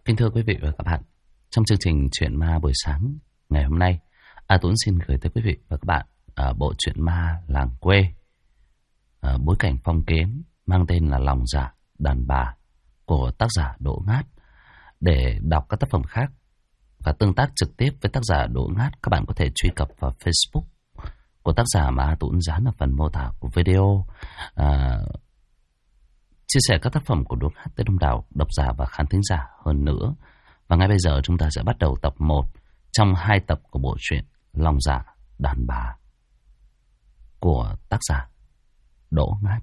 Kính thưa quý vị và các bạn, trong chương trình Chuyện Ma buổi sáng ngày hôm nay, A Tuấn xin gửi tới quý vị và các bạn bộ truyện ma làng quê, bối cảnh phong kiến mang tên là Lòng Dạ Đàn Bà của tác giả Đỗ Ngát. Để đọc các tác phẩm khác và tương tác trực tiếp với tác giả Đỗ Ngát, các bạn có thể truy cập vào Facebook của tác giả mà A Tuấn dán ở phần mô tả của video. Chia sẻ các tác phẩm của Đỗ Ngát tới đông đảo độc giả và khán thính giả hơn nữa. Và ngay bây giờ chúng ta sẽ bắt đầu tập 1 trong 2 tập của bộ truyện Lòng Dạ Đàn Bà của tác giả Đỗ Ngát.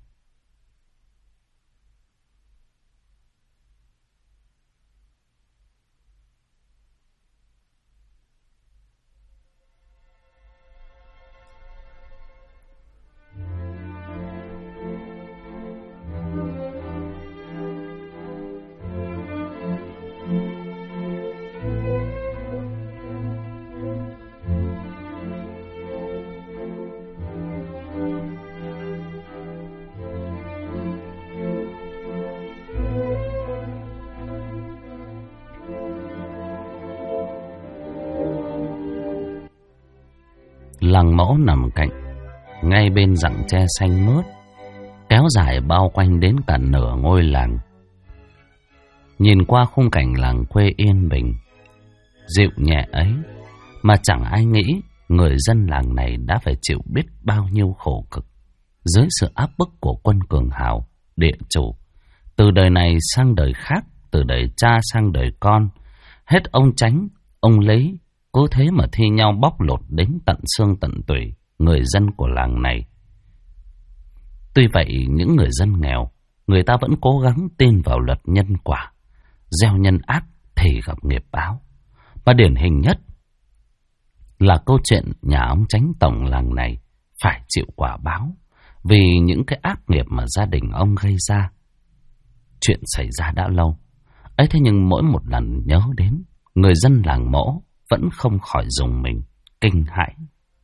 Làng mẫu nằm cạnh ngay bên rặng tre xanh mướt, kéo dài bao quanh đến cả nửa ngôi làng. Nhìn qua khung cảnh làng quê yên bình, dịu nhẹ ấy, mà chẳng ai nghĩ người dân làng này đã phải chịu biết bao nhiêu khổ cực dưới sự áp bức của quân cường hào, địa chủ. Từ đời này sang đời khác, từ đời cha sang đời con, hết ông Chánh, ông Lý, cứ thế mà thi nhau bóc lột đến tận xương tận tủy người dân của làng này. Tuy vậy, những người dân nghèo, người ta vẫn cố gắng tin vào luật nhân quả. Gieo nhân ác thì gặp nghiệp báo. Và điển hình nhất là câu chuyện nhà ông Chánh tổng làng này phải chịu quả báo vì những cái ác nghiệp mà gia đình ông gây ra. Chuyện xảy ra đã lâu ấy, thế nhưng mỗi một lần nhớ đến, người dân làng mỗ vẫn không khỏi rùng mình, kinh hãi.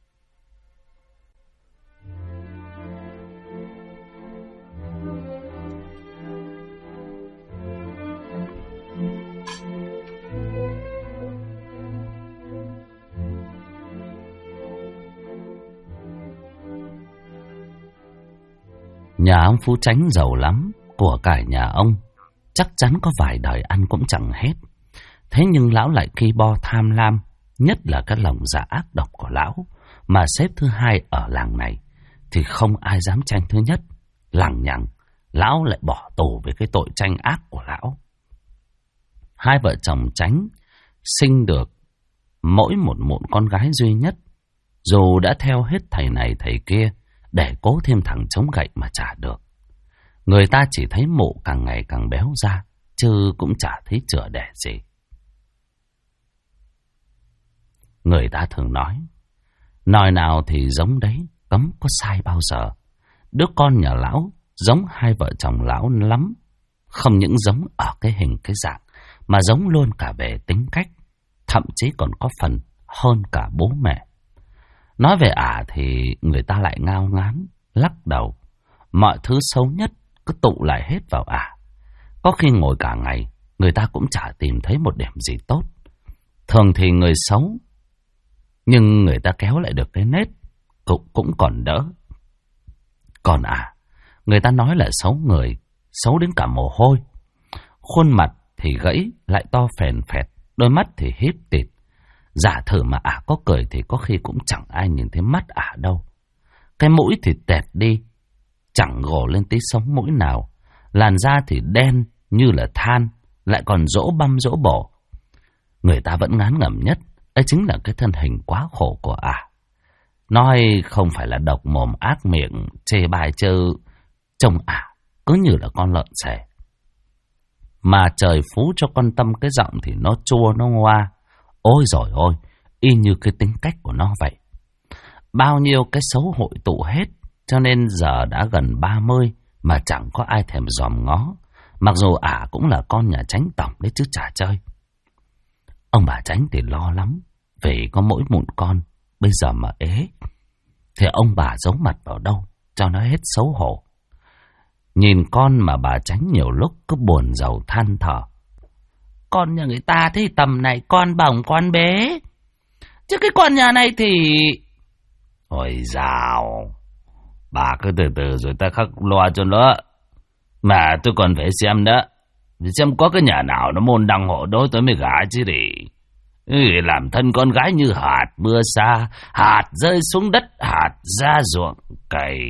Nhà ông Phú Chánh giàu lắm, của cải nhà ông chắc chắn có vài đời ăn cũng chẳng hết. Thế nhưng lão lại ki bo tham lam, nhất là cái lòng dạ ác độc của lão, mà xếp thứ hai ở làng này thì không ai dám tranh thứ nhất. Lằng nhằng, lão lại bỏ tù về cái tội tranh ác của lão. Hai vợ chồng Chánh sinh được mỗi một mụn con gái duy nhất, dù đã theo hết thầy này thầy kia để cố thêm thằng chống gậy mà chả được. Người ta chỉ thấy mụ càng ngày càng béo ra, chứ cũng chả thấy chữa đẻ gì. Người ta thường nói nào thì giống đấy, cấm có sai bao giờ. Đứa con nhà lão giống hai vợ chồng lão lắm. Không những giống ở cái hình cái dạng, mà giống luôn cả về tính cách, thậm chí còn có phần hơn cả bố mẹ. Nói về thì người ta lại ngao ngán, lắc đầu. Mọi thứ xấu nhất cứ tụ lại hết vào Có khi ngồi cả ngày, người ta cũng chả tìm thấy một điểm gì tốt. Thường thì người xấu, nhưng người ta kéo lại được cái nết cũng còn đỡ. Còn người ta nói là xấu người, xấu đến cả mồ hôi. Khuôn mặt thì gãy lại to phèn phẹt, đôi mắt thì híp tịt. Giả thử mà có cười thì có khi cũng chẳng ai nhìn thấy mắt đâu. Cái mũi thì tẹt đi, chẳng gồ lên tí sống mũi nào. Làn da thì đen như là than, lại còn rỗ băm rỗ bổ. Người ta vẫn ngán ngẩm nhất, ấy chính là cái thân hình quá khổ của Nói không phải là độc mồm ác miệng chê bai chứ trông cứ như là con lợn xẻ. Mà trời phú cho con Tâm cái giọng thì nó chua nó ngoa. Ôi giời ơi, y như cái tính cách của nó vậy. Bao nhiêu cái xấu hội tụ hết, cho nên giờ đã gần 30 mà chẳng có ai thèm dòm ngó. Mặc dù cũng là con nhà Chánh tổng đấy chứ chả chơi. Ông bà Chánh thì lo lắm, vì có mỗi mụn con, bây giờ mà ế thì ông bà giấu mặt vào đâu cho nó hết xấu hổ. Nhìn con mà bà Chánh nhiều lúc cứ buồn rầu than thở. Con nhà người ta thì tầm này con bỏng con bé. Chứ cái con nhà này thì... Ôi dào, bà cứ từ từ rồi ta khắc loa cho nó. Mà tôi còn phải xem đó. Xem có cái nhà nào nó môn đăng hộ đối tôi mới gả chứ đi. Làm thân con gái như hạt mưa xa, hạt rơi xuống đất, hạt ra ruộng cày.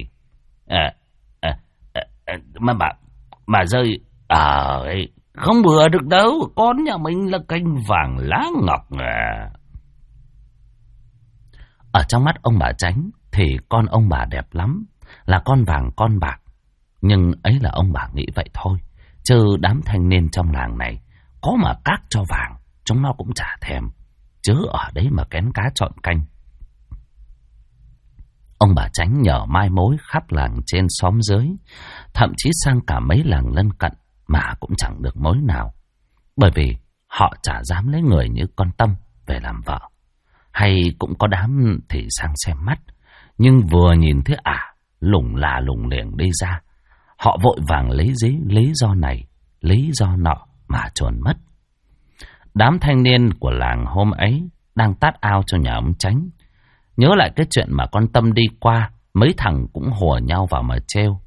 Mà rơi... không bừa được đâu. Con nhà mình là cành vàng lá ngọc à. Ở trong mắt ông bà Chánh thì con ông bà đẹp lắm, là con vàng con bạc. Nhưng ấy là ông bà nghĩ vậy thôi, chứ đám thanh niên trong làng này có mà cát cho vàng chúng nó cũng chả thèm, chứ ở đấy mà kén cá chọn canh. Ông bà Chánh nhờ mai mối khắp làng trên xóm dưới, thậm chí sang cả mấy làng lân cận mà cũng chẳng được mối nào, bởi vì họ chả dám lấy người như con Tâm về làm vợ. Hay cũng có đám thì sang xem mắt, nhưng vừa nhìn thấy lủng là lủng liền đi ra, họ vội vàng lý do này, lý do nọ mà chuồn mất. Đám thanh niên của làng hôm ấy đang tát ao cho nhà ông Chánh. Nhớ lại cái chuyện mà con Tâm đi qua, mấy thằng cũng hùa nhau vào mà trêu.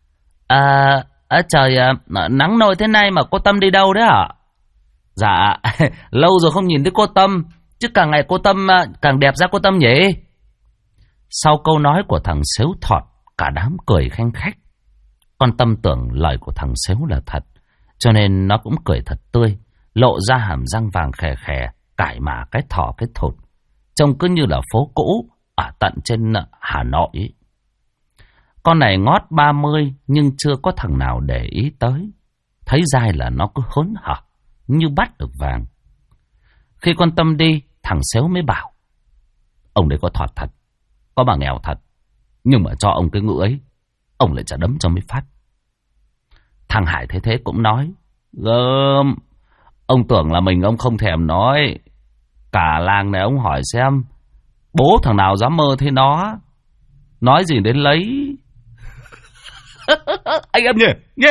Trời, nắng nôi thế này mà cô Tâm đi đâu đấy hả? Dạ, lâu rồi không nhìn thấy cô Tâm, chứ càng ngày cô Tâm càng đẹp ra cô Tâm nhỉ? Sau câu nói của thằng Xếu Thọt, cả đám cười khanh khách. Con Tâm tưởng lời của thằng Xếu là thật, cho nên nó cũng cười thật tươi, lộ ra hàm răng vàng khè khè, cải mà cái thỏ cái thụt, trông cứ như là phố cũ ở tận trên Hà Nội ấy. Con này ngót 30 nhưng chưa có thằng nào để ý tới. Thấy dai là nó cứ hớn hở như bắt được vàng. Khi con Tâm đi, thằng Xếu mới bảo: ông đấy có thọt thật, có bà nghèo thật, nhưng mà cho ông cái ngựa ấy, ông lại chả đấm cho mấy phát. Thằng Hải thấy thế cũng nói: gơm, ông tưởng là mình ông không thèm nói. Cả làng này ông hỏi xem, bố thằng nào dám mơ thế nó, nói gì đến lấy. Anh em nhỉ.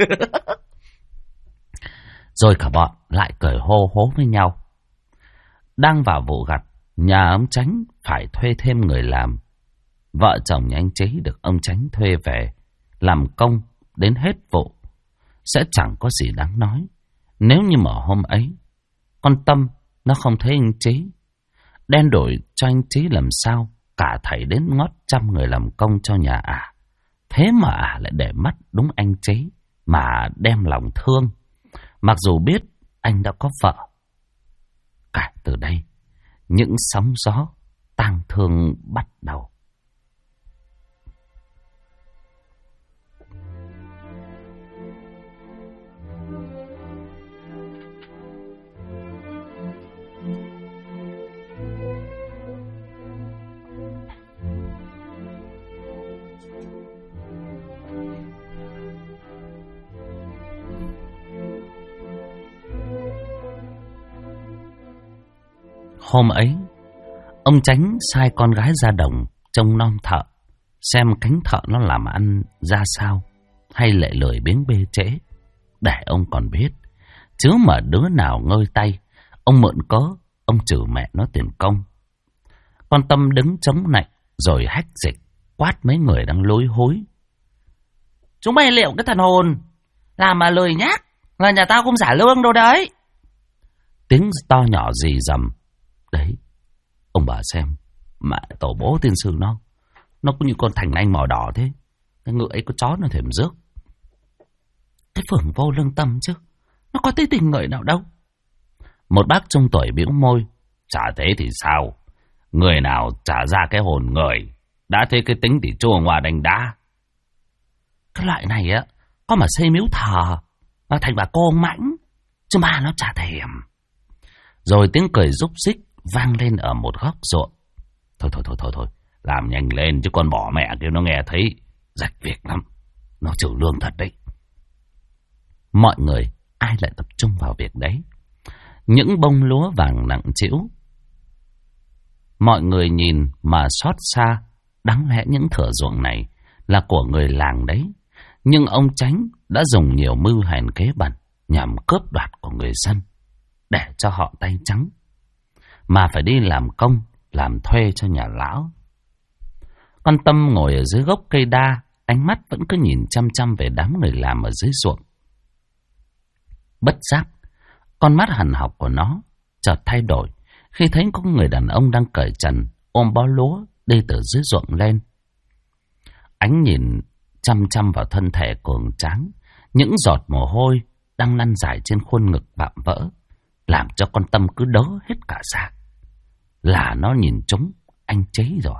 Rồi cả bọn lại cười hô hố với nhau. Đang vào vụ gặt, nhà ông Chánh phải thuê thêm người làm. Vợ chồng nhà anh Chế được ông Chánh thuê về làm công đến hết vụ, sẽ chẳng có gì đáng nói. Nếu như mà hôm ấy con Tâm nó không thấy anh Chế, đen đổi cho anh Chế làm sao cả thảy đến ngót 100 người làm công cho nhà thế mà lại để mắt đúng anh Chế mà đem lòng thương, mặc dù biết anh đã có vợ. Cả từ đây, những sóng gió tang thương bắt đầu. Hôm ấy, ông Chánh sai con gái ra đồng trông nom thợ, xem cánh thợ nó làm ăn ra sao, hay lại lười biếng bê trễ, để ông còn biết. Chứ mà đứa nào ngơi tay, ông mượn cớ, ông trừ mẹ nó tiền công. Con Tâm đứng chống nạnh, rồi hách dịch, quát mấy người đang lối hối. Chúng mày liệu cái thần hồn, làm mà lười nhác, là nhà tao không trả lương đâu đấy. Tiếng to nhỏ rì rầm. Đấy, ông bà xem, mẹ tổ bố tiên sư nó cũng như con thành anh màu đỏ thế. Cái ngựa ấy có chó nó thèm rước. Cái phường vô lương tâm chứ, nó có tí tình người nào đâu. Một bác trung tuổi bĩu môi. Chả thế thì sao, người nào trả ra cái hồn người, đã thế cái tính thì chua ngoa đánh đá. Cái loại này á, có mà xây miếu thờ là thành bà cô ông Mãnh, chứ mà nó chả thèm. Rồi tiếng cười rúc rích vang lên ở một góc ruộng. Thôi, làm nhanh lên chứ con bỏ mẹ kêu nó nghe thấy rạch việc lắm. Nó trừ lương thật đấy. Mọi người ai lại tập trung vào việc đấy. Những bông lúa vàng nặng trĩu, mọi người nhìn mà xót xa. Đáng lẽ những thửa ruộng này là của người làng đấy, nhưng ông Chánh đã dùng nhiều mưu hèn kế bẩn nhằm cướp đoạt của người dân. để cho họ tay trắng, mà phải đi làm công, làm thuê cho nhà lão. Con Tâm ngồi ở dưới gốc cây đa, ánh mắt vẫn cứ nhìn chăm chăm về đám người làm ở dưới ruộng. Bất giác, con mắt hằn học của nó chợt thay đổi khi thấy có người đàn ông đang cởi trần, ôm bó lúa đi từ dưới ruộng lên. Ánh nhìn chăm chăm vào thân thể cường tráng, những giọt mồ hôi đang lăn dài trên khuôn ngực vạm vỡ, làm cho con Tâm cứ đớ hết cả da. Là nó nhìn trúng anh Chế rồi.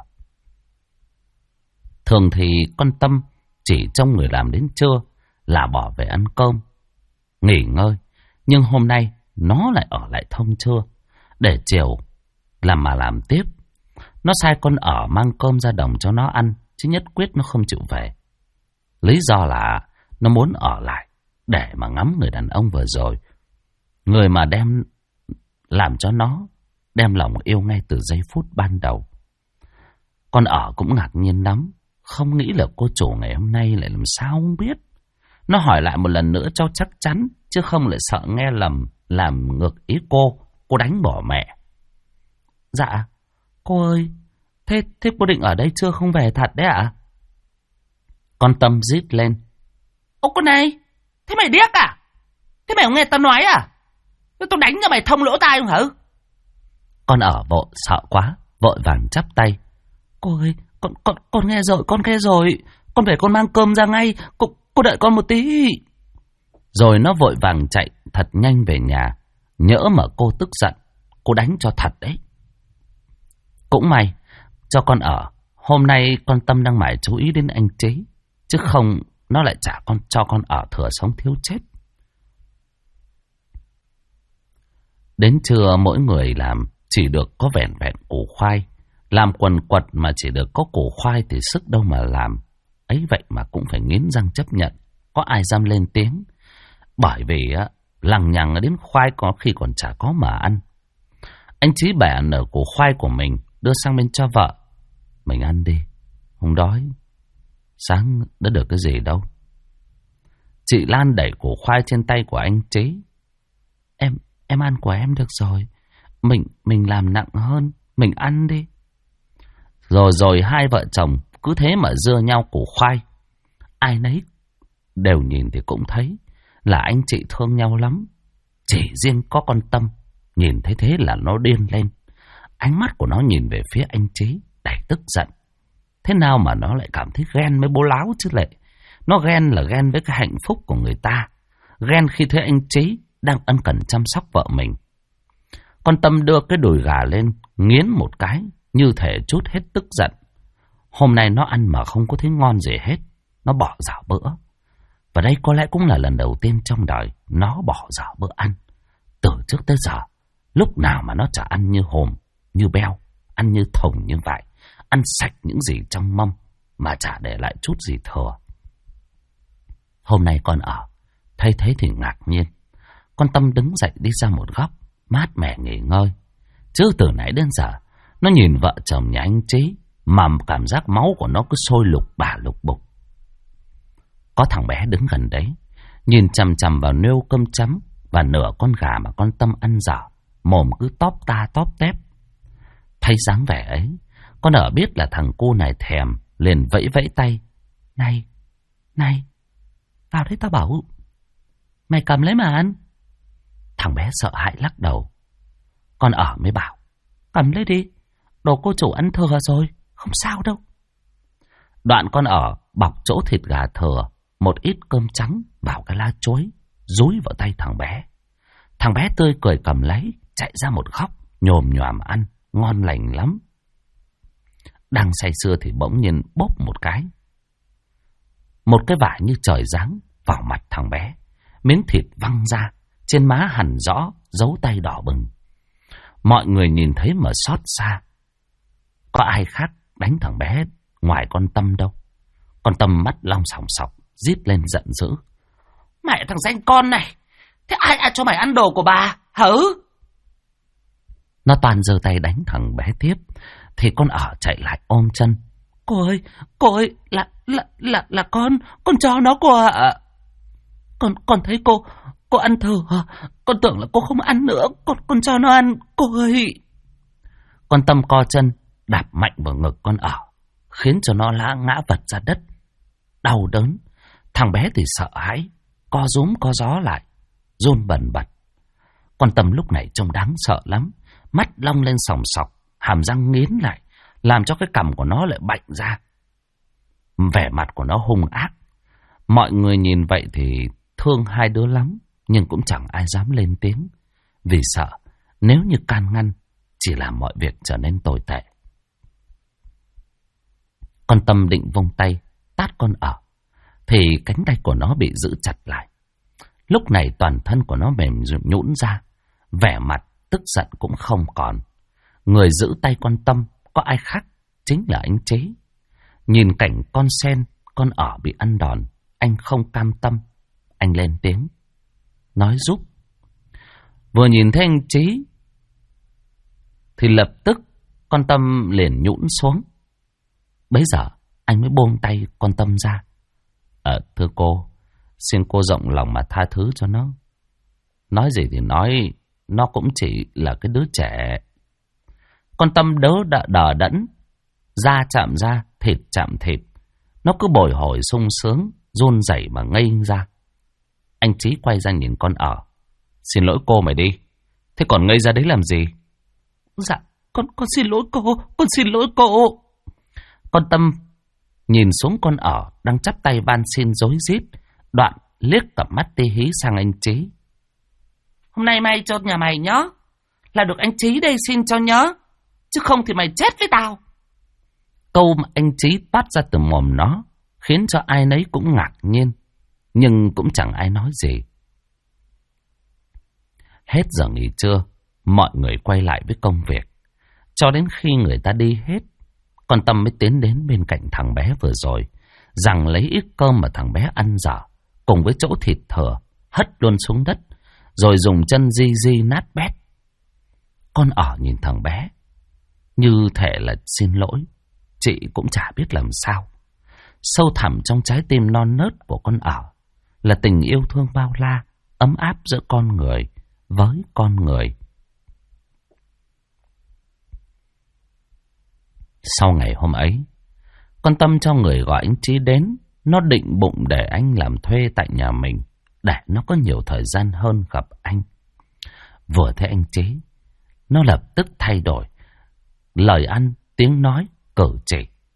Thường thì con Tâm chỉ trông người làm đến trưa là bỏ về ăn cơm, nghỉ ngơi. Nhưng hôm nay nó lại ở lại thông trưa, để chiều làm tiếp. Nó sai con ở mang cơm ra đồng cho nó ăn, chứ nhất quyết nó không chịu về. Lý do là nó muốn ở lại để mà ngắm người đàn ông vừa rồi, người mà đem làm cho nó đem lòng yêu ngay từ giây phút ban đầu. Con ở cũng ngạc nhiên lắm, không nghĩ là cô chủ ngày hôm nay lại làm sao không biết. Nó hỏi lại một lần nữa cho chắc chắn, chứ không lại sợ nghe lầm, làm ngược ý cô đánh bỏ mẹ. Dạ, cô ơi, thế cô định ở đây chưa, không về thật đấy ạ? Con Tâm rít lên. Ô con này, thế mày điếc à? Thế mày không nghe tao nói à? Tao đánh cho mày thông lỗ tai không hả? Con ở vội sợ quá, vội vàng chắp tay. Cô ơi, con nghe rồi, con nghe rồi. Con về con mang cơm ra ngay, cô đợi con một tí. Rồi nó vội vàng chạy thật nhanh về nhà. Nhỡ mà cô tức giận, cô đánh cho thật đấy. Cũng may cho con ở, hôm nay con Tâm đang mải chú ý đến anh Chế, chứ không nó lại cho con ở thừa sống thiếu chết. Đến trưa mỗi người làm chỉ được có vẻn vẹn củ khoai. Làm quần quật mà chỉ được có củ khoai thì sức đâu mà làm. Ấy vậy mà cũng phải nghiến răng chấp nhận, có ai dám lên tiếng. Bởi vì lằng nhằng đến khoai có khi còn chả có mà ăn. Anh Chí bẻ nở củ khoai của mình, đưa sang bên cho vợ. Mình ăn đi, không đói. Sáng đã được cái gì đâu. Chị Lan đẩy củ khoai trên tay của anh Chí. Em ăn của em được rồi. Mình làm nặng hơn, mình ăn đi. Rồi hai vợ chồng cứ thế mà dưa nhau củ khoai. Ai nấy đều nhìn thì cũng thấy là anh chị thương nhau lắm. Chỉ riêng có con Tâm nhìn thấy thế là nó điên lên. Ánh mắt của nó nhìn về phía anh Chí đầy tức giận. Thế nào mà nó lại cảm thấy ghen với bố láo chứ lệ. Nó ghen là ghen với cái hạnh phúc của người ta. Ghen khi thấy anh Chí đang ân cần chăm sóc vợ mình. Con Tâm đưa cái đùi gà lên, nghiến một cái, như thể trút hết tức giận. Hôm nay nó ăn mà không có thấy ngon gì hết. Nó bỏ dở bữa. Và đây có lẽ cũng là lần đầu tiên trong đời nó bỏ dở bữa ăn. Từ trước tới giờ, lúc nào mà nó chả ăn như hồm, như beo, ăn như thùng như vậy. Ăn sạch những gì trong mâm mà chả để lại chút gì thừa. Hôm nay con ở, thấy thế thì ngạc nhiên. Con Tâm đứng dậy đi ra một góc, mát mẻ nghỉ ngơi. Chứ từ nãy đến giờ, nó nhìn vợ chồng nhà anh Chí mà cảm giác máu của nó cứ sôi lục bả lục bục. Có thằng bé đứng gần đấy, nhìn chằm chằm vào nêu cơm chấm và nửa con gà mà con Tâm ăn dở, mồm cứ tóp ta tóp tép. Thấy dáng vẻ ấy, con ở biết là thằng cu này thèm, liền vẫy vẫy tay. Này, vào đấy tao bảo. Mày cầm lấy mà ăn. Thằng bé sợ hãi lắc đầu. Con ở mới bảo, cầm lấy đi, đồ cô chủ ăn thừa rồi, không sao đâu. Đoạn con ở bọc chỗ thịt gà thừa, một ít cơm trắng vào cái lá chuối, dúi vào tay thằng bé. Thằng bé tươi cười cầm lấy, chạy ra một góc, nhồm nhòm ăn, ngon lành lắm. Đang say sưa thì bỗng nhiên bốp một cái. Một cái vải như trời giáng vào mặt thằng bé. Miếng thịt văng ra, trên má hằn rõ, dấu tay đỏ bừng. Mọi người nhìn thấy mà xót xa. Có ai khác đánh thằng bé ngoài con Tâm đâu. Con Tâm mắt long sòng sọc, rít lên giận dữ. Mẹ thằng danh con này, thế ai cho mày ăn đồ của bà, hử? Nó toàn giơ tay đánh thằng bé tiếp, thì con ở chạy lại ôm chân. Cô ơi, là con cho nó cô ạ. Con thấy Cô ăn thử hả? Con tưởng là cô không ăn nữa. Con cho nó ăn, cô ơi. Con Tâm co chân, đạp mạnh vào ngực con ở, khiến cho nó ngã vật ra đất. Đau đớn. Thằng bé thì sợ hãi, co rúm co gió lại, run bần bật. Con Tâm lúc này trông đáng sợ lắm. Mắt long lên sòng sọc, hàm răng nghiến lại, làm cho cái cằm của nó lại bạnh ra. Vẻ mặt của nó hung ác. Mọi người nhìn vậy thì thương hai đứa lắm, nhưng cũng chẳng ai dám lên tiếng, vì sợ nếu như can ngăn chỉ làm mọi việc trở nên tồi tệ. Con Tâm định vung tay tát con ở, thì cánh tay của nó bị giữ chặt lại. Lúc này toàn thân của nó mềm nhũn ra, vẻ mặt tức giận cũng không còn. Người giữ tay con Tâm có ai khác chính là anh Chế. Nhìn cảnh con Sen, con ở bị ăn đòn, anh không cam tâm. Anh lên tiếng nói giúp. Vừa nhìn thấy anh Chế thì lập tức con Tâm liền nhũn xuống. Bấy giờ anh mới buông tay con Tâm ra. Thưa cô, xin cô rộng lòng mà tha thứ cho nó. Nói gì thì nói, nó cũng chỉ là cái đứa trẻ. Con Tâm đờ đẫn, da chạm da, thịt chạm thịt. Nó cứ bồi hồi sung sướng, run rẩy mà ngây ra. Anh Trí quay ra nhìn con ở. Xin lỗi cô mày đi. Thế còn ngây ra đấy làm gì? Dạ, con xin lỗi cô, con xin lỗi cô. Con Tâm nhìn xuống con ở đang chắp tay van xin rối rít, đoạn liếc cặp mắt tê hí sang anh Trí. Hôm nay mày cho nhà mày nhớ, là được anh Trí đây xin cho nhớ, chứ không thì mày chết với tao. Câu mà anh Trí toát ra từ mồm nó khiến cho ai nấy cũng ngạc nhiên, nhưng cũng chẳng ai nói gì. Hết giờ nghỉ trưa, mọi người quay lại với công việc. Cho đến khi người ta đi hết, con Tâm mới tiến đến bên cạnh thằng bé vừa rồi, giằng lấy ít cơm mà thằng bé ăn dở, cùng với chỗ thịt thừa, hất luôn xuống đất, rồi dùng chân di nát bét. Con ở nhìn thằng bé, như thể là xin lỗi, chị cũng chả biết làm sao. Sâu thẳm trong trái tim non nớt của con ở là tình yêu thương bao la, ấm áp giữa con người với con người. Sau ngày hôm ấy, con Tâm cho người gọi anh Trí đến. Nó định bụng để anh làm thuê tại nhà mình, để nó có nhiều thời gian hơn gặp anh. Vừa thấy anh Trí, nó lập tức thay đổi lời ăn, tiếng nói, cử chỉ.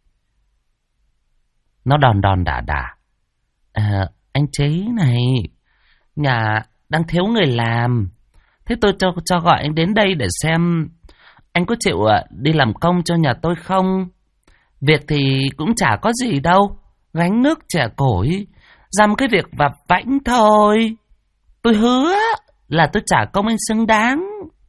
Nó đòn đả. Anh Trí này, nhà đang thiếu người làm, thế tôi cho gọi anh đến đây để xem anh có chịu đi làm công cho nhà tôi không? Việc thì cũng chả có gì đâu, gánh nước chẻ củi, dăm cái việc vặt vãnh thôi. Tôi hứa là tôi trả công anh xứng đáng.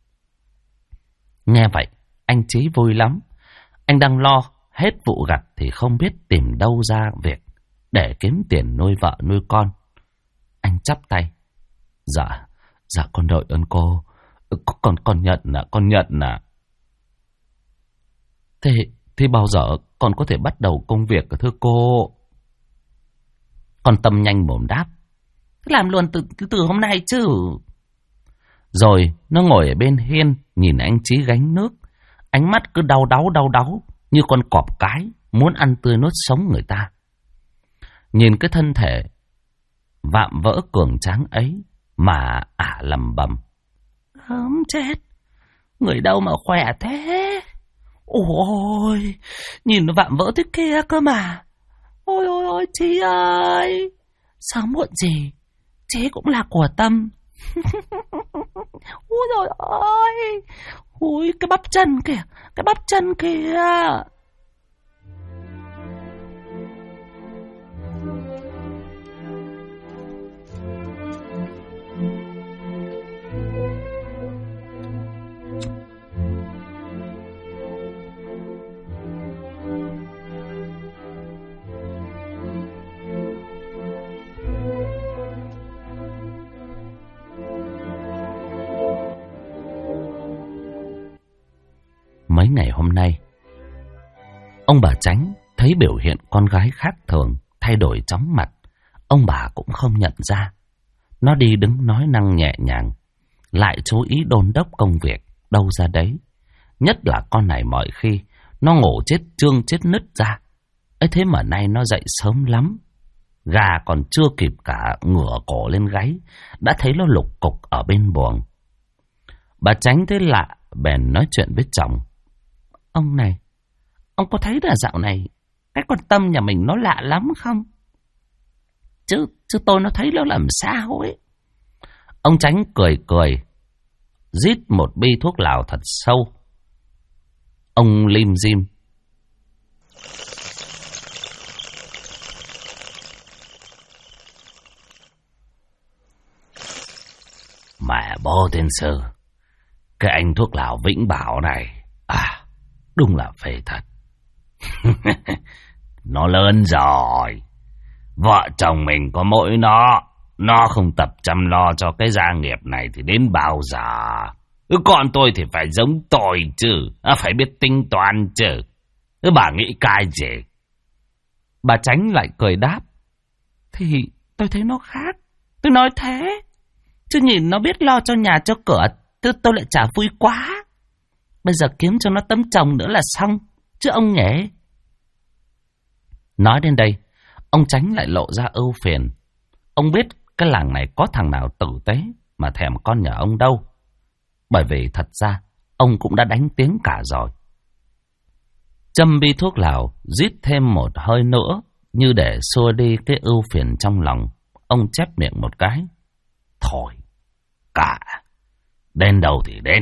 Nghe vậy, anh Trí vui lắm. Anh đang lo hết vụ gặt thì không biết tìm đâu ra việc để kiếm tiền nuôi vợ nuôi con. Anh chắp tay. Dạ con đợi ơn cô. Con nhận ạ. Thế bao giờ con có thể bắt đầu công việc thưa cô? Con Tâm nhanh mồm đáp. Làm luôn từ hôm nay chứ. Rồi nó ngồi ở bên hiên nhìn anh Trí gánh nước. Ánh mắt cứ đau đáu như con cọp cái muốn ăn tươi nuốt sống người ta. Nhìn cái thân thể vạm vỡ cường tráng ấy mà lẩm bẩm. Gớm chết, người đâu mà khỏe thế. Ôi, nhìn nó vạm vỡ thế kia cơ mà. Ôi, Trí ơi, sớm muộn gì Trí cũng là của Tâm. Ôi trời ơi, ôi cái bắp chân kìa. Mấy ngày hôm nay, ông bà Chánh thấy biểu hiện con gái khác thường, thay đổi chóng mặt. Ông bà cũng không nhận ra. Nó đi đứng nói năng nhẹ nhàng, lại chú ý đôn đốc công việc đâu ra đấy. Nhất là con này mọi khi nó ngủ chết trương chết nứt ra. Ấy thế mà nay nó dậy sớm lắm. Gà còn chưa kịp cả ngửa cổ lên gáy, đã thấy nó lục cục ở bên buồng. Bà Chánh thấy lạ, bèn nói chuyện với chồng. Ông này, ông có thấy là dạo này cái con Tâm nhà mình nó lạ lắm không? Chứ tôi nó thấy nó làm sao ấy. Ông Chánh cười cười, rít một bi thuốc lào thật sâu. Ông lim dim. Mẹ bố tiên sư, cái anh thuốc lào Vĩnh Bảo này, đúng là phê thật. Nó lớn rồi. Vợ chồng mình có mỗi nó không tập chăm lo cho cái gia nghiệp này thì đến bao giờ? Con tôi thì phải giống tôi chứ, phải biết tính toán chứ. Bà nghĩ cái gì? Bà Chánh lại cười đáp. Thì tôi thấy nó khác. Tôi nói thế. Chứ nhìn nó biết lo cho nhà cho cửa, tôi lại chả vui quá. Bây giờ kiếm cho nó tấm chồng nữa là xong, chứ ông nhỉ? Nói đến đây, ông Chánh lại lộ ra ưu phiền. Ông biết cái làng này có thằng nào tử tế mà thèm con nhà ông đâu. Bởi vì thật ra, ông cũng đã đánh tiếng cả rồi. Châm bi thuốc lào, rít thêm một hơi nữa, như để xua đi cái ưu phiền trong lòng. Ông chép miệng một cái. Thôi, cả. Đến đâu thì đến.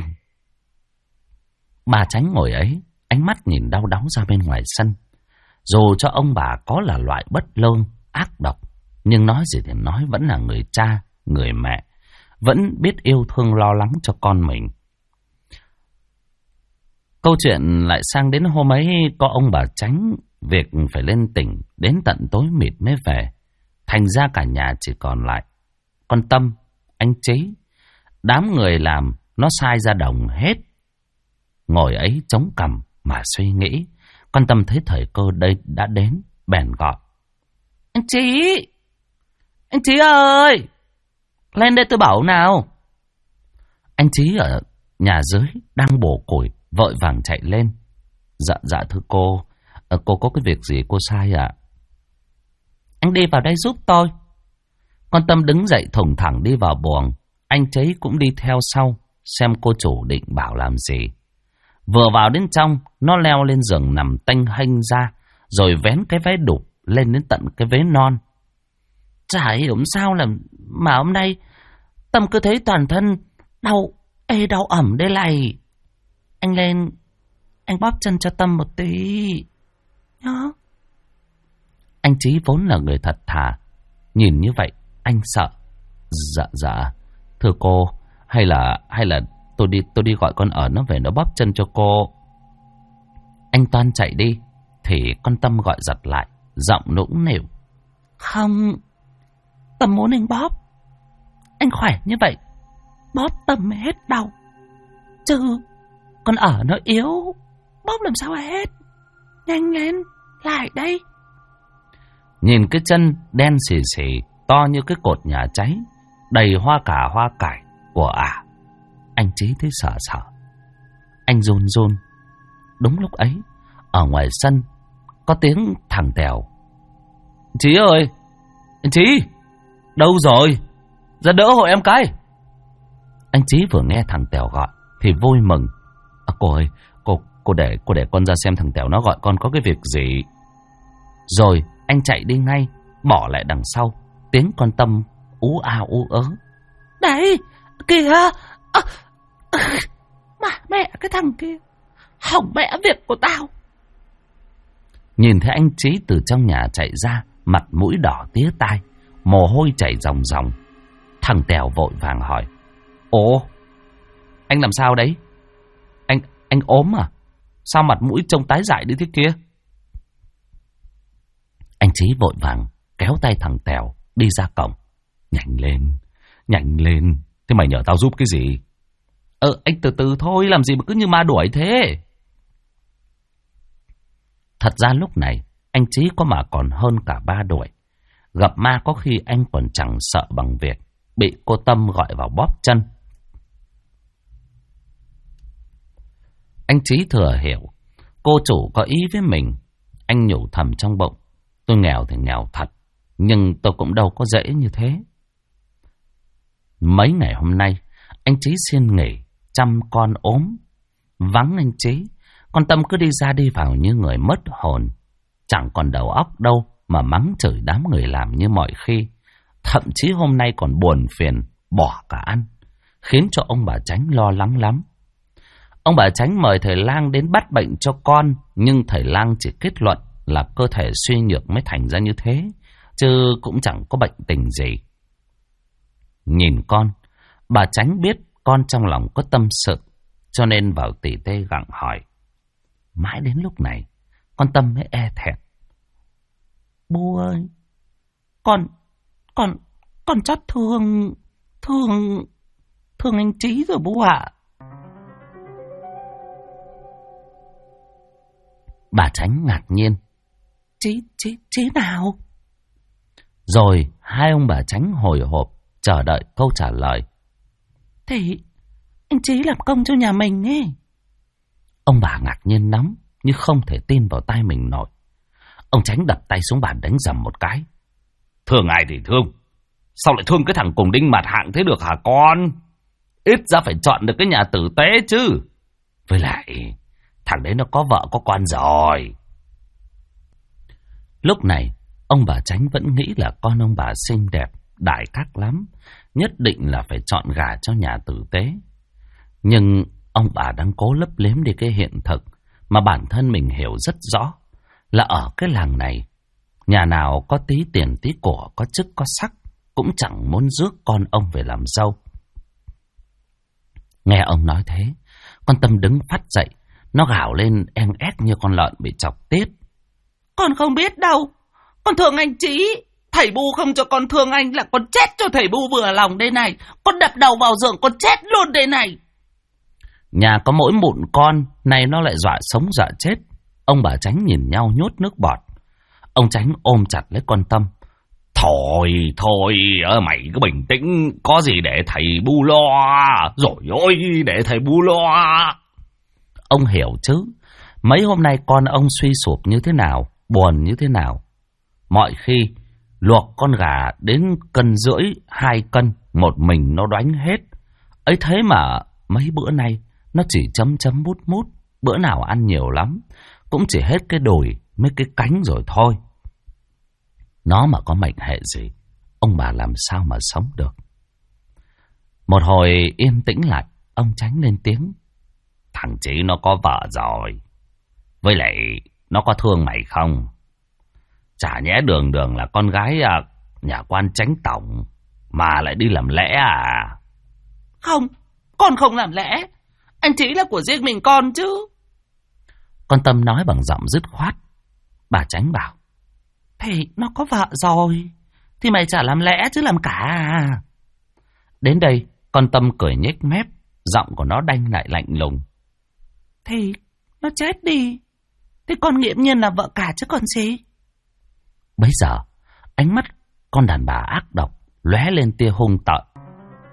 Bà Chánh ngồi ấy, ánh mắt nhìn đau đáu ra bên ngoài sân. Dù cho ông bà có là loại bất lương, ác độc, nhưng nói gì thì nói vẫn là người cha, người mẹ, vẫn biết yêu thương lo lắng cho con mình. Câu chuyện lại sang đến hôm ấy, có ông bà Chánh việc phải lên tỉnh, đến tận tối mịt mới về. Thành ra cả nhà chỉ còn lại con Tâm, anh Trí. Đám người làm nó sai ra đồng hết. Ngồi ấy chống cằm mà suy nghĩ. Con Tâm thấy thời cơ đây đã đến, bèn gọi. Anh Trí ơi, lên đây tôi bảo nào. Anh Trí ở nhà dưới đang bổ củi, vội vàng chạy lên. Dạ thưa cô, cô có cái việc gì cô sai ạ? Anh đi vào đây giúp tôi. Con Tâm đứng dậy thùng thẳng đi vào buồng. Anh Trí cũng đi theo sau, xem cô chủ định bảo làm gì. Vừa vào đến trong, nó leo lên giường nằm tênh hênh ra, rồi vén cái váy đục lên đến tận cái vế non. Chả hiểu sao mà hôm nay Tâm cứ thấy toàn thân đau ẩm đây này. Anh lên, anh bóp chân cho Tâm một tí nhá. Anh Trí vốn là người thật thà, nhìn như vậy anh sợ. Dạ thưa cô, hay là tôi đi gọi con ở nó về nó bóp chân cho cô. Anh toan chạy đi thì con Tâm gọi giật lại, giọng nũng nịu. Không, Tâm muốn anh bóp. Anh khỏe như vậy, bóp Tâm hết đau. Chứ con ở nó yếu, bóp làm sao hết. Nhanh lên, lại đây. Nhìn cái chân đen xì xì, to như cái cột nhà cháy, đầy hoa cà hoa cải của anh Trí thấy sợ. Anh run run. Đúng lúc ấy, ở ngoài sân có tiếng thằng Tèo. Trí ơi, anh Trí, đâu rồi? Ra đỡ hộ em cái. Anh Trí vừa nghe thằng Tèo gọi thì vui mừng. Cô ơi, cô để con ra xem thằng Tèo nó gọi con có cái việc gì. Rồi anh chạy đi ngay, bỏ lại đằng sau tiếng con Tâm ú ú ớ. Đấy, kìa. Mà mẹ cái thằng kia, hỏng mẹ việc của tao. Nhìn thấy anh Trí từ trong nhà chạy ra, mặt mũi đỏ tía tai, mồ hôi chảy ròng ròng. Thằng Tèo vội vàng hỏi. Ồ, anh làm sao đấy? Anh ốm à? Sao mặt mũi trông tái dại đi thế kia? Anh Trí vội vàng kéo tay thằng Tèo đi ra cổng. Nhanh lên. Thế mày nhờ tao giúp cái gì? Anh từ từ thôi, làm gì mà cứ như ma đuổi thế. Thật ra lúc này anh Trí có mà còn hơn cả ba đuổi. Gặp ma có khi anh còn chẳng sợ bằng việc bị cô Tâm gọi vào bóp chân. Anh Trí thừa hiểu cô chủ có ý với mình. Anh nhủ thầm trong bụng, tôi nghèo thì nghèo thật, nhưng tôi cũng đâu có dễ như thế. Mấy ngày hôm nay, anh Trí xin nghỉ chăm con ốm. Vắng anh Trí, con Tâm cứ đi ra đi vào như người mất hồn. Chẳng còn đầu óc đâu mà mắng chửi đám người làm như mọi khi. Thậm chí hôm nay còn buồn phiền, bỏ cả ăn, khiến cho ông bà Chánh lo lắng lắm. Ông bà Chánh mời thầy lang đến bắt bệnh cho con, nhưng thầy lang chỉ kết luận là cơ thể suy nhược mới thành ra như thế, chứ cũng chẳng có bệnh tình gì. Nhìn con, bà Chánh biết con trong lòng có tâm sự, cho nên vào tỉ tê gặng hỏi. Mãi đến lúc này, con Tâm mới e thẹn. Bố ơi, con chắc thương anh Trí rồi bố ạ. Bà Chánh ngạc nhiên. Trí nào? Rồi hai ông bà Chánh hồi hộp chờ đợi câu trả lời. Thì anh Trí làm công cho nhà mình ấy. Ông bà ngạc nhiên lắm, nhưng không thể tin vào tai mình nổi. Ông Chánh đập tay xuống bàn đánh dầm một cái. Thương ai thì thương, sao lại thương cái thằng cùng đinh mặt hạng thế được hả con? Ít ra phải chọn được cái nhà tử tế chứ. Với lại thằng đấy nó có vợ có con rồi. Lúc này ông bà Chánh vẫn nghĩ là con ông bà xinh đẹp, đại các lắm, nhất định là phải chọn gà cho nhà tử tế. Nhưng ông bà đang cố lấp liếm đi cái hiện thực mà bản thân mình hiểu rất rõ, là ở cái làng này, nhà nào có tí tiền tí của, có chức có sắc cũng chẳng muốn rước con ông về làm dâu. Nghe ông nói thế, con Tâm đứng phát dậy, nó gào lên en ét như con lợn bị chọc tiết. Con không biết đâu, con thương anh Trí. Thầy Bu không cho con thương anh là con chết cho thầy Bu vừa lòng đây này. Con đập đầu vào giường con chết luôn đây này. Nhà có mỗi mụn con, này nó lại dọa sống dọa chết. Ông bà Chánh nhìn nhau nhốt nước bọt. Ông Chánh ôm chặt lấy con Tâm. Thôi, mày cứ bình tĩnh, có gì để thầy Bu lo. Rồi ôi, để thầy Bu lo. Ông hiểu chứ, mấy hôm nay con ông suy sụp như thế nào, buồn như thế nào. Mọi khi luộc con gà đến 1,5 cân, 2 cân, một mình nó đánh hết. Ấy thế mà mấy bữa nay nó chỉ chấm mút mút, bữa nào ăn nhiều lắm cũng chỉ hết cái đùi mấy cái cánh rồi thôi. Nó mà có mệnh hệ gì, ông bà làm sao mà sống được. Một hồi yên tĩnh lại, ông Chánh lên tiếng. Thằng Trí nó có vợ rồi, với lại nó có thương mày không? Chả nhẽ đường là con gái nhà quan chánh tổng mà lại đi làm lẽ à? Không, con không làm lẽ. Anh Trí là của riêng mình con chứ. Con Tâm nói bằng giọng dứt khoát. Bà Chánh bảo. Thì nó có vợ rồi, thì mày chả làm lẽ chứ làm cả à? Đến đây con Tâm cười nhếch mép, giọng của nó đanh lại lạnh lùng. Thì nó chết đi, thì con nghiễm nhiên là vợ cả chứ còn gì. Bấy giờ ánh mắt con đàn bà ác độc lóe lên tia hung tợn.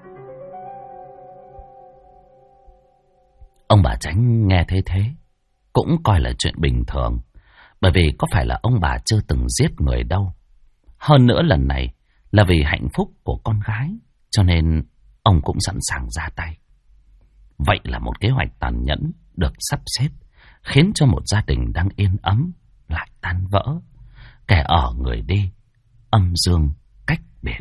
Ông bà Chánh nghe thấy thế cũng coi là chuyện bình thường, bởi vì có phải là ông bà chưa từng giết người đâu. Hơn nữa lần này là vì hạnh phúc của con gái, cho nên ông cũng sẵn sàng ra tay. Vậy là một kế hoạch tàn nhẫn được sắp xếp, khiến cho một gia đình đang yên ấm lại tan vỡ. Kẻ ở người đi, âm dương cách biệt.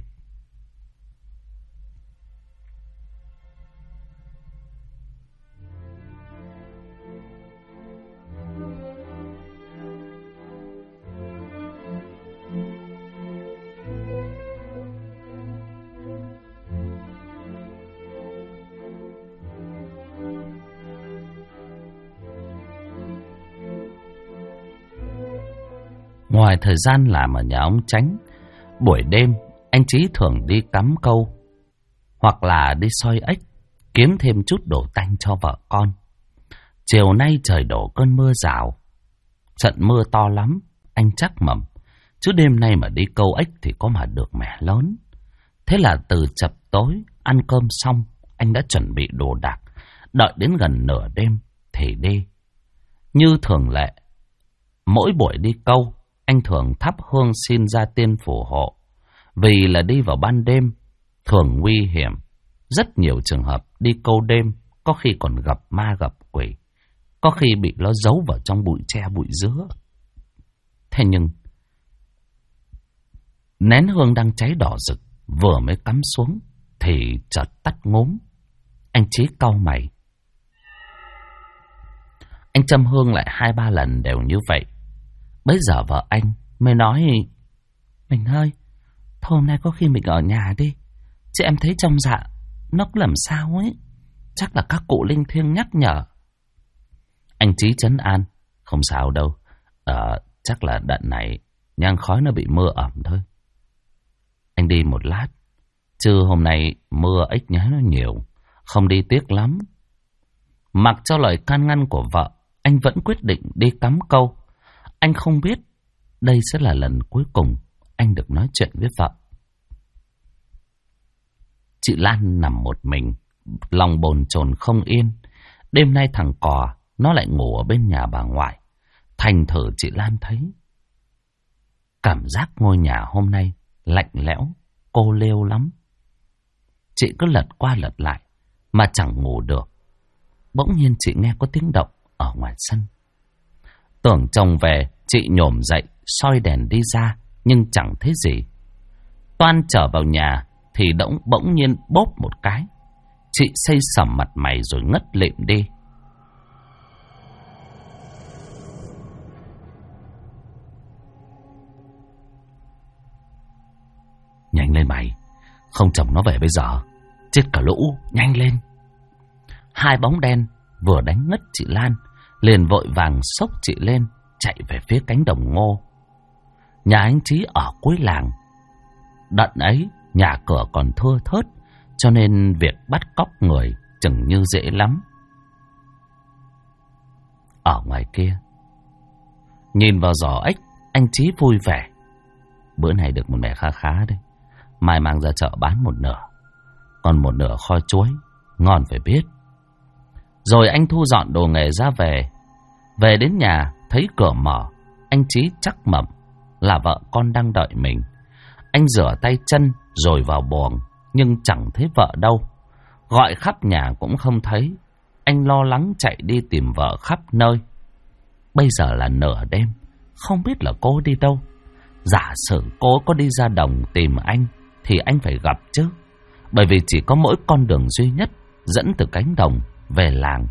Ngoài thời gian làm ở nhà ông Chánh, buổi đêm anh Trí thường đi cắm câu hoặc là đi soi ếch, kiếm thêm chút đồ tanh cho vợ con. Chiều nay trời đổ cơn mưa rào, trận mưa to lắm, anh chắc mẩm, chứ đêm nay mà đi câu ếch thì có mà được mẻ lớn. Thế là từ chập tối, ăn cơm xong, anh đã chuẩn bị đồ đạc. Đợi đến gần nửa đêm thì đi. Như thường lệ, mỗi buổi đi câu, anh thường thắp hương xin gia tiên phù hộ. Vì là đi vào ban đêm, thường nguy hiểm. Rất nhiều trường hợp đi câu đêm, có khi còn gặp ma gặp quỷ. Có khi bị nó giấu vào trong bụi tre bụi dứa. Thế nhưng, nén hương đang cháy đỏ rực, vừa mới cắm xuống, thì chợt tắt ngốm. Anh Chí cau mày. Anh châm hương lại 2-3 lần đều như vậy. Bấy giờ vợ anh mới nói: Mình ơi, thôi hôm nay có khi mình ở nhà đi. Chứ em thấy trong dạ nó cứ làm sao ấy. Chắc là các cụ linh thiêng nhắc nhở. Anh Chí trấn an: Không sao đâu. Chắc là đợt này nhang khói nó bị mưa ẩm thôi. Anh đi một lát, chứ hôm nay mưa ếch nhái nó nhiều, không đi tiếc lắm. Mặc cho lời can ngăn của vợ, anh vẫn quyết định đi cắm câu. Anh không biết đây sẽ là lần cuối cùng anh được nói chuyện với vợ. Chị Lan nằm một mình, lòng bồn chồn không yên. Đêm nay thằng Cò nó lại ngủ ở bên nhà bà ngoại. Thành thử chị Lan thấy cảm giác ngôi nhà hôm nay lạnh lẽo, cô lêu lắm. Chị cứ lật qua lật lại mà chẳng ngủ được. Bỗng nhiên chị nghe có tiếng động ở ngoài sân. Tưởng chồng về, chị nhổm dậy soi đèn đi ra, nhưng chẳng thấy gì. Toan trở vào nhà thì bỗng nhiên bốp một cái. Chị xây sẩm mặt mày rồi ngất lịm đi. Nhanh lên mày, không chồng nó về bây giờ chết cả lũ, nhanh lên. Hai bóng đen vừa đánh ngất chị Lan, liền vội vàng xốc chị lên, chạy về phía cánh đồng ngô. Nhà anh Chí ở cuối làng. Đợt ấy nhà cửa còn thưa thớt, cho nên việc bắt cóc người chừng như dễ lắm. Ở ngoài kia, nhìn vào giỏ ếch, anh Chí vui vẻ. Bữa này được một mẻ khá khá đấy, mai mang ra chợ bán một nửa, còn một nửa kho chuối, ngon phải biết. Rồi anh thu dọn đồ nghề ra về. Về đến nhà thấy cửa mở, anh Chí chắc mẩm là vợ con đang đợi mình. Anh rửa tay chân rồi vào buồng, nhưng chẳng thấy vợ đâu. Gọi khắp nhà cũng không thấy. Anh lo lắng chạy đi tìm vợ khắp nơi. Bây giờ là nửa đêm, không biết là cô đi đâu. Giả sử cô có đi ra đồng tìm anh thì anh phải gặp chứ, bởi vì chỉ có mỗi con đường duy nhất dẫn từ cánh đồng về làng.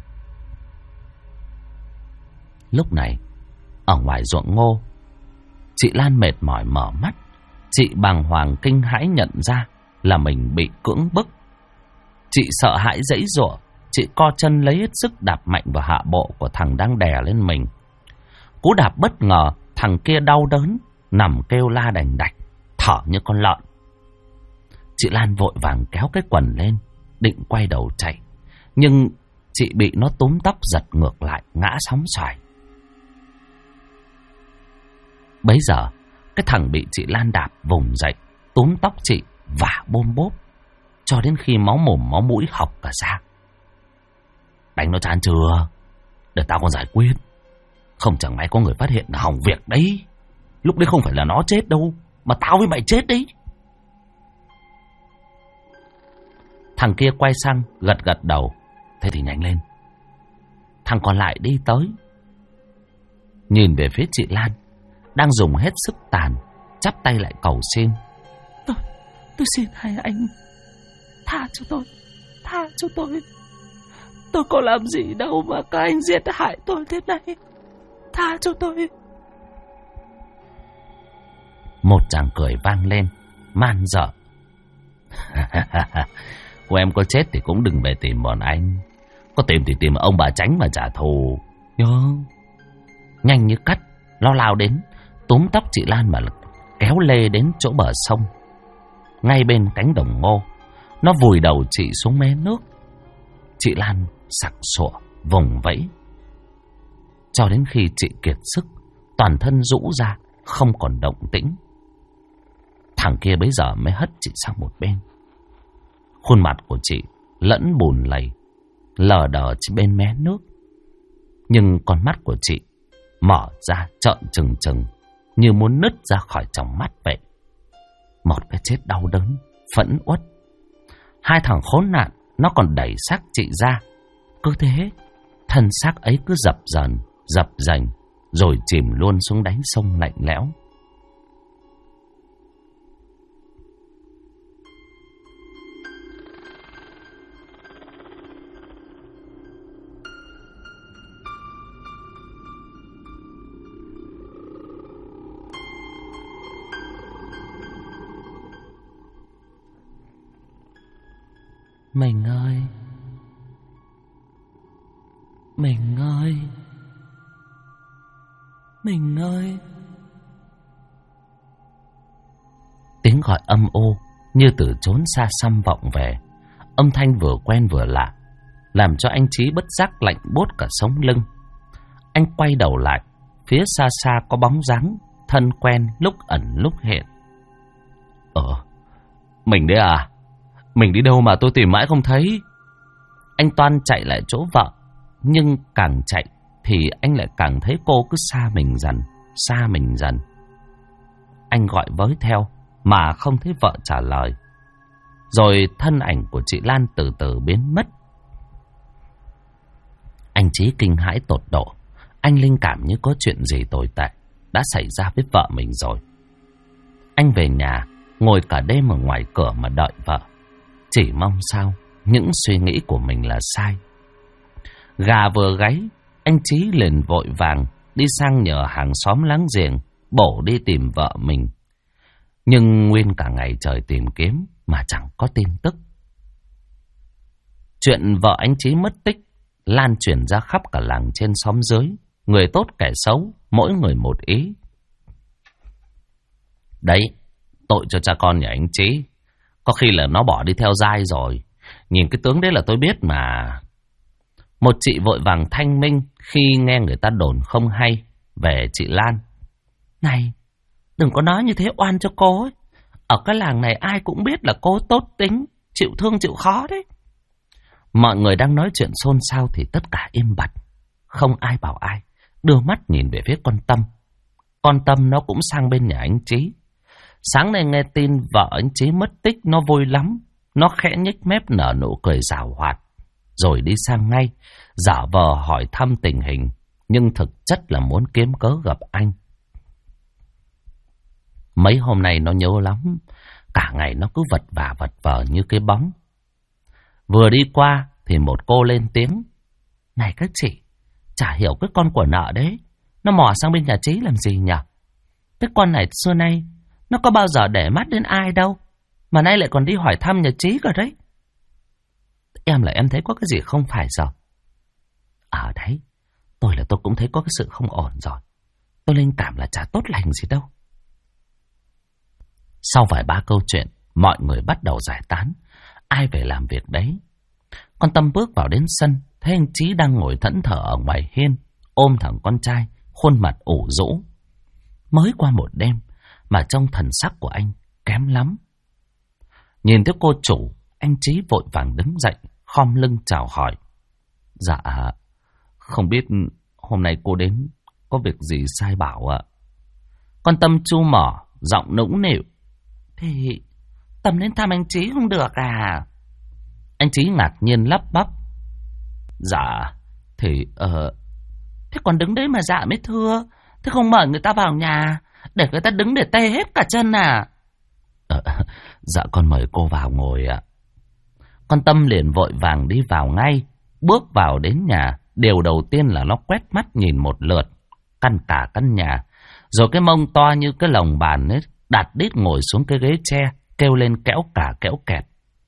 Lúc này, ở ngoài ruộng ngô, chị Lan mệt mỏi mở mắt. Chị bàng hoàng kinh hãi nhận ra là mình bị cưỡng bức. Chị sợ hãi giãy giụa. Chị co chân lấy hết sức đạp mạnh vào hạ bộ của thằng đang đè lên mình. Cú đạp bất ngờ, thằng kia đau đớn, nằm kêu la đành đạch, thở như con lợn. Chị Lan vội vàng kéo cái quần lên, định quay đầu chạy, nhưng chị bị nó túm tóc giật ngược lại, ngã sóng xoài. Bấy giờ, cái thằng bị chị Lan đạp vùng dậy, túm tóc chị và bôm bốp, cho đến khi máu mồm máu mũi hộc cả ra. Đánh nó chán chưa? Để tao còn giải quyết. Không chẳng may có người phát hiện là hỏng việc đấy. Lúc đấy không phải là nó chết đâu, mà tao với mày chết đấy. Thằng kia quay sang gật gật đầu. Thế thì nhanh lên. Thằng còn lại đi tới, nhìn về phía chị Lan đang dùng hết sức tàn, chắp tay lại cầu xin. Tôi xin hai anh tha cho tôi, tha cho tôi. Tôi có làm gì đâu mà các anh giết hại tôi thế này. Tha cho tôi. Một tràng cười vang lên, man dợ. Cô em có chết thì cũng đừng về tìm bọn anh. Có tìm thì tìm ông bà Chánh mà trả thù. Nhanh như cắt, nó lao đến, túm tóc chị Lan mà kéo lê đến chỗ bờ sông, ngay bên cánh đồng ngô. Nó vùi đầu chị xuống mé nước. Chị Lan sặc sụa, vùng vẫy, cho đến khi chị kiệt sức, toàn thân rũ ra, không còn động tĩnh. Thằng kia bấy giờ mới hất chị sang một bên. Khuôn mặt của chị lẫn bùn lầy, lờ đờ trên bên mé nước. Nhưng con mắt của chị mở ra trợn trừng trừng, như muốn nứt ra khỏi tròng mắt vậy. Một cái chết đau đớn, phẫn uất. Hai thằng khốn nạn nó còn đẩy xác chị ra. Cứ thế, thân xác ấy cứ dập dành, rồi chìm luôn xuống đáy sông lạnh lẽo. Mình ơi! Mình ơi! Mình ơi! Tiếng gọi âm ô như từ chốn xa xăm vọng về. Âm thanh vừa quen vừa lạ, làm cho anh Chí bất giác lạnh buốt cả sống lưng. Anh quay đầu lại, phía xa xa có bóng dáng thân quen lúc ẩn lúc hiện. Mình đấy à? Mình đi đâu mà tôi tìm mãi không thấy? Anh toan chạy lại chỗ vợ, nhưng càng chạy thì anh lại càng thấy cô cứ xa mình dần. Anh gọi với theo mà không thấy vợ trả lời. Rồi thân ảnh của chị Lan từ từ biến mất. Anh Chí kinh hãi tột độ. Anh linh cảm như có chuyện gì tồi tệ đã xảy ra với vợ mình rồi. Anh về nhà, ngồi cả đêm ở ngoài cửa mà đợi vợ, chỉ mong sao những suy nghĩ của mình là sai. Gà vừa gáy, anh Chí liền vội vàng đi sang nhờ hàng xóm láng giềng bổ đi tìm vợ mình. Nhưng nguyên cả ngày trời tìm kiếm mà chẳng có tin tức. Chuyện vợ anh Chí mất tích lan truyền ra khắp cả làng trên xóm dưới. Người tốt kẻ xấu, mỗi người một ý. Đấy, tội cho cha con nhà anh Chí. Có khi là nó bỏ đi theo dai rồi. Nhìn cái tướng đấy là tôi biết mà. Một chị vội vàng thanh minh khi nghe người ta đồn không hay về chị Lan. Này, đừng có nói như thế oan cho cô ấy. Ở cái làng này ai cũng biết là cô tốt tính, chịu thương chịu khó đấy. Mọi người đang nói chuyện xôn xao thì tất cả im bặt. Không ai bảo ai. Đưa mắt nhìn về phía con Tâm. Con Tâm nó cũng sang bên nhà anh Chí. Sáng nay nghe tin vợ anh Chí mất tích nó vui lắm. Nó khẽ nhếch mép nở nụ cười giảo hoạt. Rồi đi sang ngay, giả vờ hỏi thăm tình hình. Nhưng thực chất là muốn kiếm cớ gặp anh. Mấy hôm nay nó nhớ lắm. Cả ngày nó cứ vật vờ như cái bóng. Vừa đi qua thì một cô lên tiếng. Này các chị, chả hiểu cái con của nợ đấy, nó mò sang bên nhà Chí làm gì nhỉ? Cái con này xưa nay nó có bao giờ để mắt đến ai đâu, mà nay lại còn đi hỏi thăm nhà Chí cơ đấy. Em là em thấy có cái gì không phải rồi. Ở đấy, tôi cũng thấy có cái sự không ổn rồi. Tôi linh cảm là chả tốt lành gì đâu. Sau vài ba câu chuyện, mọi người bắt đầu giải tán. Ai về làm việc đấy. Con Tâm bước vào đến sân, thấy anh Chí đang ngồi thẫn thờ ở ngoài hiên, ôm thằng con trai, khuôn mặt ủ rũ. Mới qua một đêm mà trong thần sắc của anh kém lắm. Nhìn thấy cô chủ, anh Chí vội vàng đứng dậy, khom lưng chào hỏi. Dạ, không biết hôm nay cô đến có việc gì sai bảo ạ? Con Tâm chu mỏ, giọng nũng nịu. Thì Tâm đến thăm anh Chí không được à? Anh Chí ngạc nhiên lắp bắp. Dạ, thì thế còn đứng đấy mà dạ mới thưa. Thế không mời người ta vào nhà, để người ta đứng để tê hết cả chân à? Dạ con mời cô vào ngồi ạ. Con Tâm liền vội vàng đi vào ngay. Bước vào đến nhà, điều đầu tiên là nó quét mắt nhìn một lượt cả căn nhà. Rồi cái mông to như cái lồng bàn ấy đặt đít ngồi xuống cái ghế tre, kêu lên kéo cả kéo kẹt.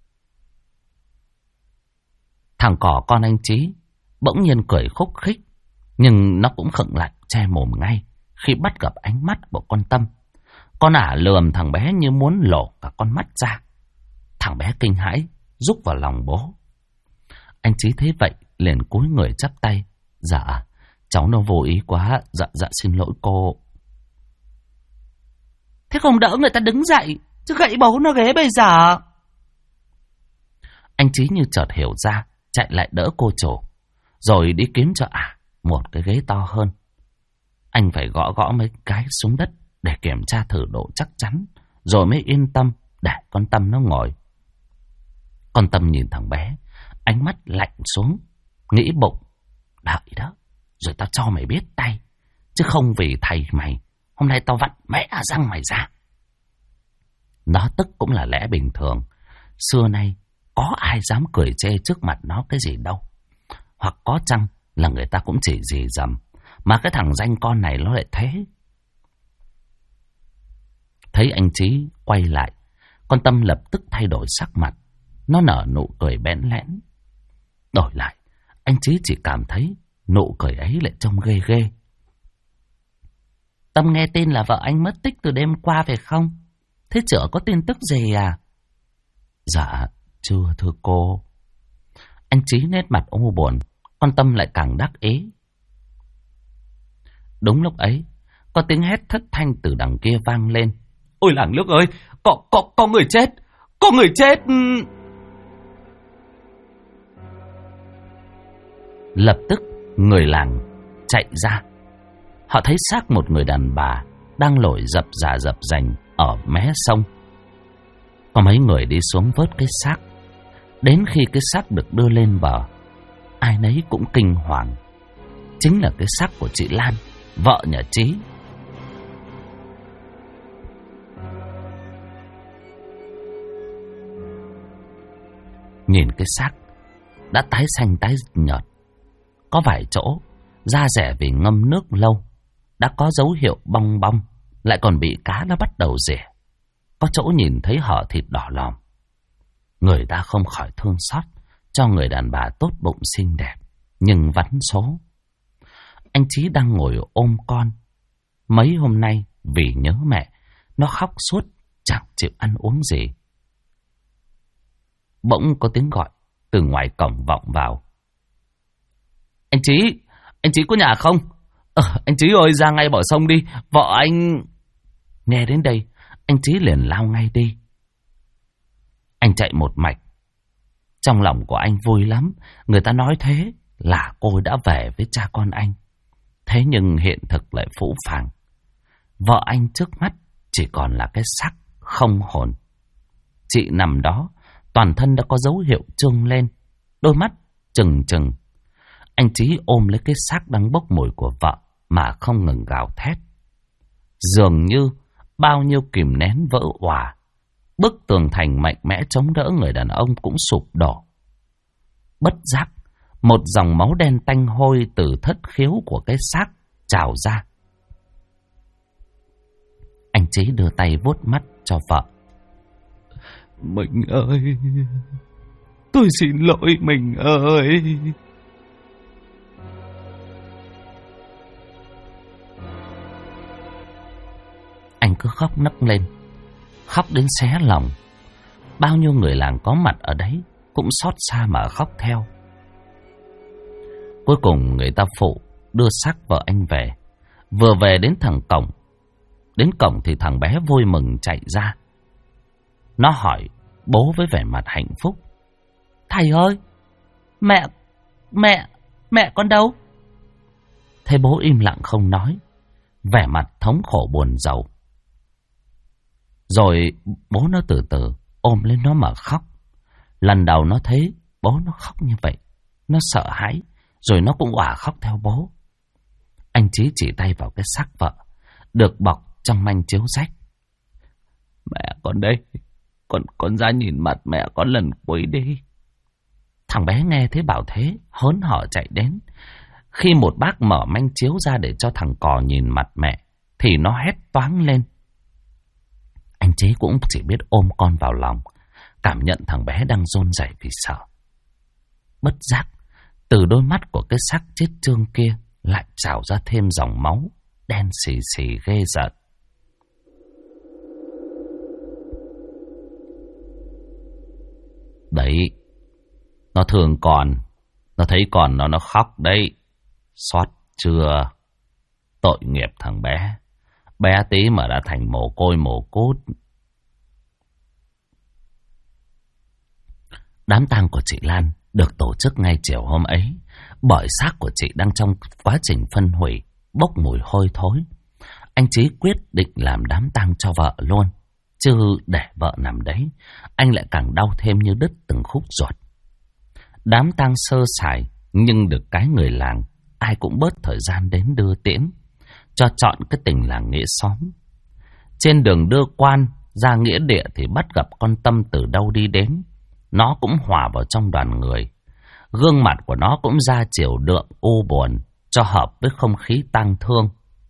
Thằng cỏ con anh Chí bỗng nhiên cười khúc khích, nhưng nó cũng khựng lại che mồm ngay khi bắt gặp ánh mắt của con Tâm. Con ả lườm thằng bé như muốn lổ cả con mắt ra. Thằng bé kinh hãi rúc vào lòng bố. Anh Chí thấy vậy liền cúi người chắp tay. Dạ, cháu nó vô ý quá. Dạ xin lỗi cô. Thế không đỡ người ta đứng dậy, chứ gãy bấu nó ghế bây giờ. Anh Chí như chợt hiểu ra, chạy lại đỡ cô chủ, rồi đi kiếm cho một cái ghế to hơn. Anh phải gõ gõ mấy cái xuống đất để kiểm tra thử độ chắc chắn, rồi mới yên tâm để con Tâm nó ngồi. Con Tâm nhìn thằng bé, ánh mắt lạnh xuống, nghĩ bụng, đợi đó, rồi tao cho mày biết tay, chứ không vì thầy mày, hôm nay tao vặn mẹ răng mày ra. Nó tức cũng là lẽ bình thường, xưa nay có ai dám cười chê trước mặt nó cái gì đâu. Hoặc có chăng là người ta cũng chỉ dì dầm, mà cái thằng danh con này nó lại thế. Thấy anh Chí quay lại, con Tâm lập tức thay đổi sắc mặt. Nó nở nụ cười bẽn lẽn. Đổi lại, anh Chí chỉ cảm thấy nụ cười ấy lại trông ghê ghê. Tâm nghe tin là vợ anh mất tích từ đêm qua phải không? Thế chữa có tin tức gì à? Dạ, chưa thưa cô. Anh Chí nét mặt u buồn, con Tâm lại càng đắc ý. Đúng lúc ấy, có tiếng hét thất thanh từ đằng kia vang lên. Ôi làng nước ơi, có người chết, có người chết. Lập tức người làng chạy ra. Họ thấy xác một người đàn bà đang nổi dập dành ở mé sông. Có mấy người đi xuống vớt cái xác. Đến khi cái xác được đưa lên bờ, ai nấy cũng kinh hoàng. Chính là cái xác của chị Lan, vợ nhà Chí. Nhìn cái xác đã tái xanh tái nhợt, có vài chỗ da rẻ vì ngâm nước lâu đã có dấu hiệu bong bong, lại còn bị cá nó bắt đầu rỉa. Có chỗ nhìn thấy hở thịt đỏ lòm. Người ta không khỏi thương xót cho người đàn bà tốt bụng xinh đẹp nhưng vắn số. Anh Chí đang ngồi ôm con. Mấy hôm nay vì nhớ mẹ, nó khóc suốt, chẳng chịu ăn uống gì. Bỗng có tiếng gọi từ ngoài cổng vọng vào. Anh Chí có nhà không? Anh Chí ơi, ra ngay bờ sông đi, vợ anh... Nghe đến đây, anh Chí liền lao ngay đi. Anh chạy một mạch. Trong lòng của anh vui lắm, người ta nói thế là cô đã về với cha con anh. Thế nhưng hiện thực lại phũ phàng. Vợ anh trước mắt chỉ còn là cái xác không hồn. Chị nằm đó, toàn thân đã có dấu hiệu trương lên, đôi mắt trừng trừng. Anh Chí ôm lấy cái xác đang bốc mùi của vợ mà không ngừng gào thét. Dường như bao nhiêu kìm nén vỡ òa, bức tường thành mạnh mẽ chống đỡ người đàn ông cũng sụp đổ. Bất giác, một dòng máu đen tanh hôi từ thất khiếu của cái xác trào ra. Anh Chí đưa tay vuốt mắt cho vợ. Mình ơi, tôi xin lỗi mình ơi. Anh cứ khóc nấc lên, khóc đến xé lòng. Bao nhiêu người làng có mặt ở đấy cũng xót xa mà khóc theo. Cuối cùng người ta phụ đưa xác vợ anh về. Vừa về đến cổng. Đến cổng thì thằng bé vui mừng chạy ra. Nó hỏi bố với vẻ mặt hạnh phúc. Thầy ơi, mẹ con đâu? Thế bố im lặng không nói, vẻ mặt thống khổ buồn rầu. Rồi bố nó từ từ ôm lên nó mà khóc. Lần đầu nó thấy bố nó khóc như vậy, nó sợ hãi, rồi nó cũng òa khóc theo bố. Anh Chí chỉ tay vào cái xác vợ được bọc trong manh chiếu rách. Mẹ con đây, con ra nhìn mặt mẹ con lần cuối đi. Thằng bé nghe thấy bảo thế, hớn hở chạy đến. Khi một bác mở manh chiếu ra để cho thằng cò nhìn mặt mẹ, thì nó hét toáng lên. Anh Chí cũng chỉ biết ôm con vào lòng, cảm nhận thằng bé đang run rẩy vì sợ. Bất giác, từ đôi mắt của cái xác chết trương kia lại trào ra thêm dòng máu đen xì xì ghê rợn. Đấy, nó thương con, nó thấy con nó khóc đấy. Xót chưa? Tội nghiệp thằng bé. Bé tí mà đã thành mồ côi mồ cút. Đám tang của chị Lan được tổ chức ngay chiều hôm ấy, bởi xác của chị đang trong quá trình phân hủy, bốc mùi hôi thối. Anh Chí quyết định làm đám tang cho vợ luôn, chứ để vợ nằm đấy, anh lại càng đau thêm như đứt từng khúc ruột. Đám tang sơ sài, nhưng được cái người làng ai cũng bớt thời gian đến đưa tiễn, cho chọn cái tình làng nghĩa xóm. Trên đường đưa quan ra nghĩa địa thì bắt gặp con Tâm từ đâu đi đến. Nó cũng hòa vào trong đoàn người. Gương mặt của nó cũng ra chiều đượm u buồn, cho hợp với không khí tang thương.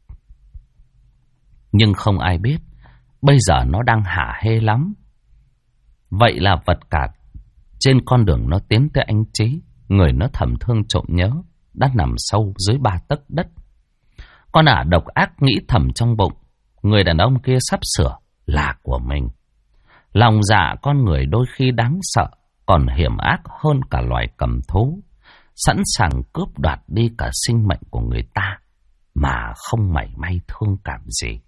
Nhưng không ai biết, bây giờ nó đang hả hê lắm. Vậy là vật cả trên con đường nó tiến tới anh Chí, người nó thầm thương trộm nhớ, đã nằm sâu dưới 3 tấc đất. Con ả độc ác nghĩ thầm trong bụng, người đàn ông kia sắp sửa là của mình. Lòng dạ con người đôi khi đáng sợ, còn hiểm ác hơn cả loài cầm thú, sẵn sàng cướp đoạt đi cả sinh mệnh của người ta, mà không mảy may thương cảm gì.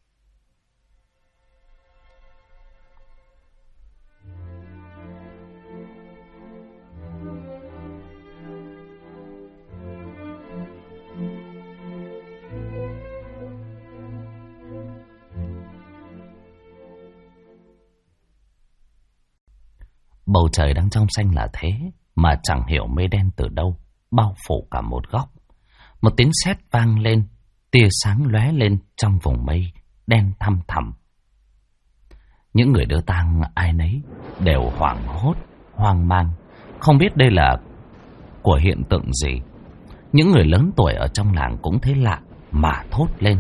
Bầu trời đang trong xanh là thế, mà chẳng hiểu mây đen từ đâu bao phủ cả một góc. Một tiếng sét vang lên, tia sáng lóe lên trong vùng mây đen thăm thẳm. Những người đưa tang ai nấy đều hoảng hốt, hoang mang, không biết đây là của hiện tượng gì. Những người lớn tuổi ở trong làng cũng thấy lạ mà thốt lên: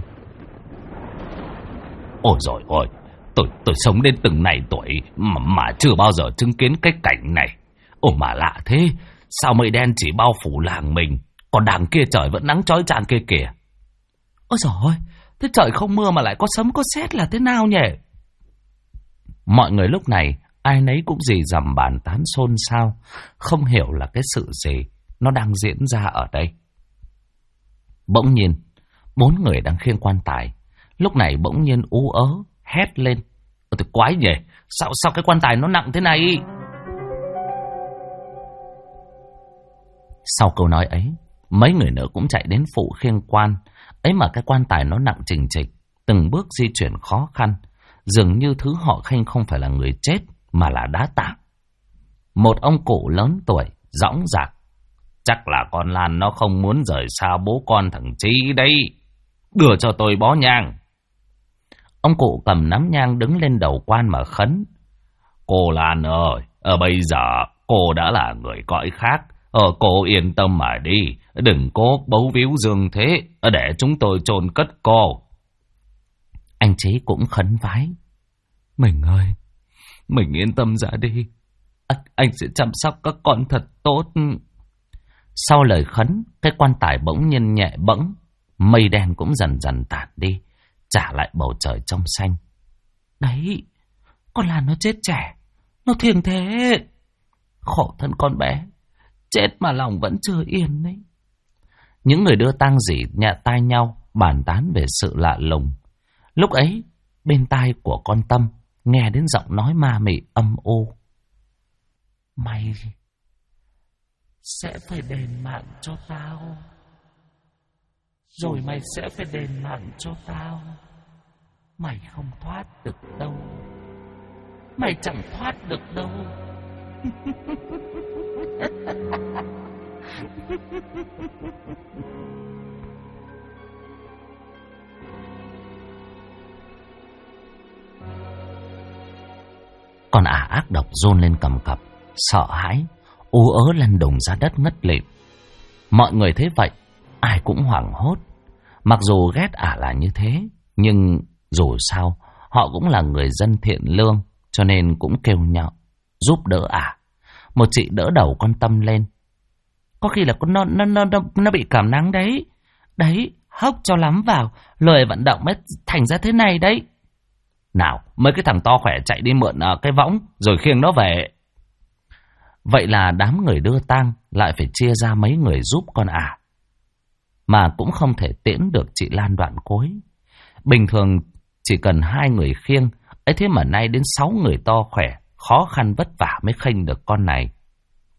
ôi dồi ôi, tôi sống đến từng này tuổi mà chưa bao giờ chứng kiến cái cảnh này. Ồ mà lạ thế, sao mây đen chỉ bao phủ làng mình, còn đằng kia trời vẫn nắng chói chang kia kìa. Ôi dồi ôi, thế trời không mưa mà lại có sấm có sét là thế nào nhỉ? Mọi người lúc này ai nấy cũng rì rầm bàn tán xôn xao, không hiểu là cái sự gì nó đang diễn ra ở đây. Bỗng nhiên, 4 người đang khiêng quan tài lúc này bỗng nhiên ú ớ hét lên: Ôi quái nhỉ, sao cái quan tài nó nặng thế này? Sau câu nói ấy, mấy người nữa cũng chạy đến phụ khiêng quan. Ấy mà cái quan tài nó nặng chình chịch, từng bước di chuyển khó khăn, dường như thứ họ khênh không phải là người chết mà là đá tảng. Một ông cụ lớn tuổi dõng dạc: Chắc là con Lan nó không muốn rời xa bố con thằng Chí đấy, đưa cho tôi bó nhang. Ông cụ cầm nắm nhang đứng lên đầu quan mà khấn: Cô Lan ơi, bây giờ cô đã là người cõi khác, cô yên tâm mà đi, đừng cố bấu víu dương thế, để chúng tôi chôn cất cô. Anh Chí cũng khấn vái: Mình ơi, mình yên tâm ra đi, anh sẽ chăm sóc các con thật tốt. Sau lời khấn, cái quan tài bỗng nhiên nhẹ bẫng, mây đen cũng dần dần tản đi, trả lại bầu trời trong xanh. Đấy, con Lan nó chết trẻ, nó thiêng thế. Khổ thân con bé, chết mà lòng vẫn chưa yên đấy. Những người đưa tang rỉ nhẹ tai nhau, bàn tán về sự lạ lùng. Lúc ấy, bên tai của con Tâm nghe đến giọng nói ma mị âm u: Mày sẽ phải đền mạng cho tao, rồi mày sẽ phải đền mạng cho tao. Mày không thoát được đâu, mày chẳng thoát được đâu. Con ả ác độc run lên cầm cập, sợ hãi, ú ớ lăn đùng ra đất ngất lịm. Mọi người thấy vậy, ai cũng hoảng hốt. Mặc dù ghét ả là như thế, nhưng dù sao họ cũng là người dân thiện lương, cho nên cũng kêu nhau giúp đỡ ả. Một chị đỡ đầu con Tâm lên: Có khi là nó bị cảm nắng đấy. Đấy, hốc cho lắm vào, lười vận động mới thành ra thế này đấy. Nào, mấy cái thằng to khỏe chạy đi mượn cái võng rồi khiêng nó về. Vậy là đám người đưa tang lại phải chia ra mấy người giúp con ả, mà cũng không thể tiễn được chị Lan đoạn cuối. Bình thường chỉ cần 2 người khiêng, ấy thế mà nay đến 6 người to khỏe, khó khăn vất vả mới khênh được con này.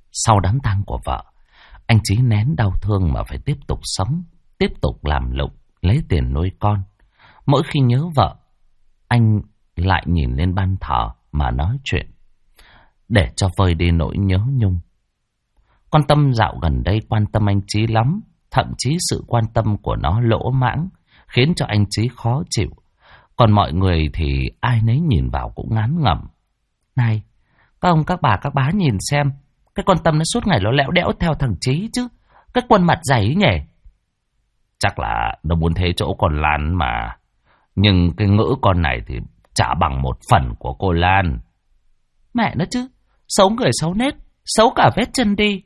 Sau đám tang của vợ, anh Chí nén đau thương mà phải tiếp tục sống, tiếp tục làm lụng, lấy tiền nuôi con. Mỗi khi nhớ vợ, anh lại nhìn lên ban thờ mà nói chuyện, để cho vơi đi nỗi nhớ nhung. Con Tâm dạo gần đây quan tâm anh Chí lắm, thậm chí sự quan tâm của nó lỗ mãng, khiến cho anh Chí khó chịu. Còn mọi người thì ai nấy nhìn vào cũng ngán ngẩm. Này, các ông, các bà, các bá nhìn xem, cái con Tâm nó suốt ngày nó lẽo đẽo theo thằng Chí chứ. Cái quân mặt dày ấy nhỉ. Chắc là nó muốn thế chỗ con Lan mà. Nhưng cái ngữ con này thì chả bằng một phần của cô Lan. Mẹ nó chứ, xấu người xấu nết, xấu cả vết chân đi.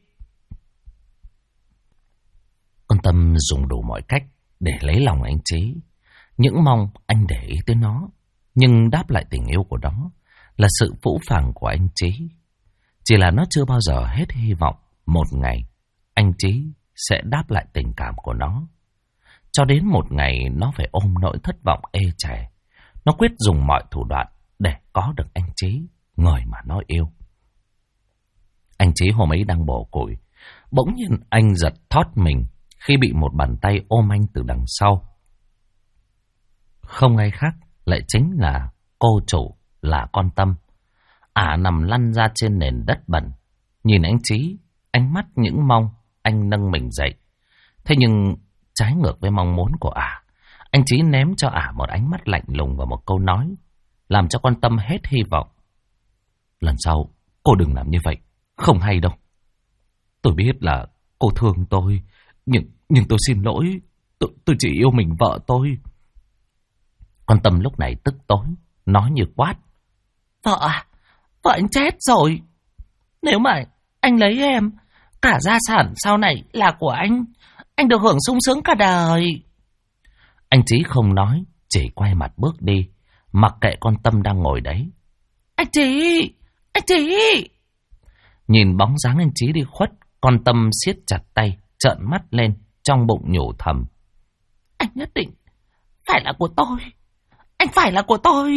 Con Tâm dùng đủ mọi cách để lấy lòng anh Chí, những mong anh để ý tới nó. Nhưng đáp lại tình yêu của nó là sự phũ phàng của anh Chí. Chỉ là nó chưa bao giờ hết hy vọng một ngày anh Chí sẽ đáp lại tình cảm của nó. Cho đến một ngày nó phải ôm nỗi thất vọng ê chề, nó quyết dùng mọi thủ đoạn để có được anh Chí, người mà nó yêu. Anh Chí hôm ấy đang bổ củi, bỗng nhiên anh giật thót mình khi bị một bàn tay ôm anh từ đằng sau. Không ai khác lại chính là cô chủ, là con Tâm. Ả nằm lăn ra trên nền đất bẩn, nhìn anh Chí, ánh mắt những mong anh nâng mình dậy. Thế nhưng trái ngược với mong muốn của Ả, anh Chí ném cho Ả một ánh mắt lạnh lùng và một câu nói làm cho con Tâm hết hy vọng. Lần sau cô đừng làm như vậy, không hay đâu. Tôi biết là cô thương tôi, nhưng tôi xin lỗi, tôi chỉ yêu mình vợ tôi. Con Tâm lúc này tức tối, nói như quát. Vợ à? Vợ anh chết rồi. Nếu mà anh lấy em, cả gia sản sau này là của anh được hưởng sung sướng cả đời. Anh Chí không nói, chỉ quay mặt bước đi, mặc kệ con Tâm đang ngồi đấy. Anh Chí! Nhìn bóng dáng anh Chí đi khuất, con Tâm siết chặt tay, trợn mắt lên, trong bụng nhủ thầm. Anh nhất định phải là của tôi. Anh phải là của tôi.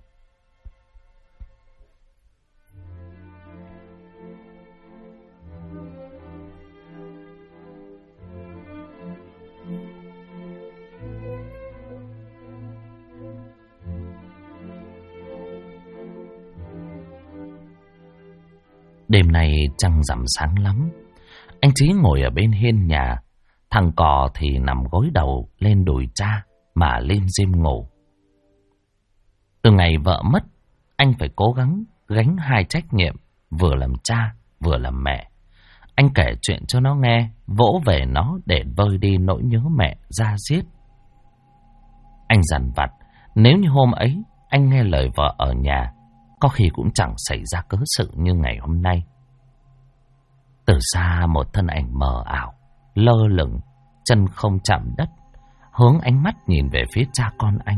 Đêm nay trăng rằm sáng lắm. Anh Chí ngồi ở bên hiên nhà, thằng Cò thì nằm gối đầu lên đùi cha mà lim dim ngủ. Từ ngày vợ mất, anh phải cố gắng gánh hai trách nhiệm, vừa làm cha vừa làm mẹ. Anh kể chuyện cho nó nghe, vỗ về nó để vơi đi nỗi nhớ mẹ da diết. Anh dằn vặt, nếu như hôm ấy anh nghe lời vợ ở nhà, có khi cũng chẳng xảy ra cớ sự như ngày hôm nay. Từ xa một thân ảnh mờ ảo, lơ lửng, chân không chạm đất, hướng ánh mắt nhìn về phía cha con anh.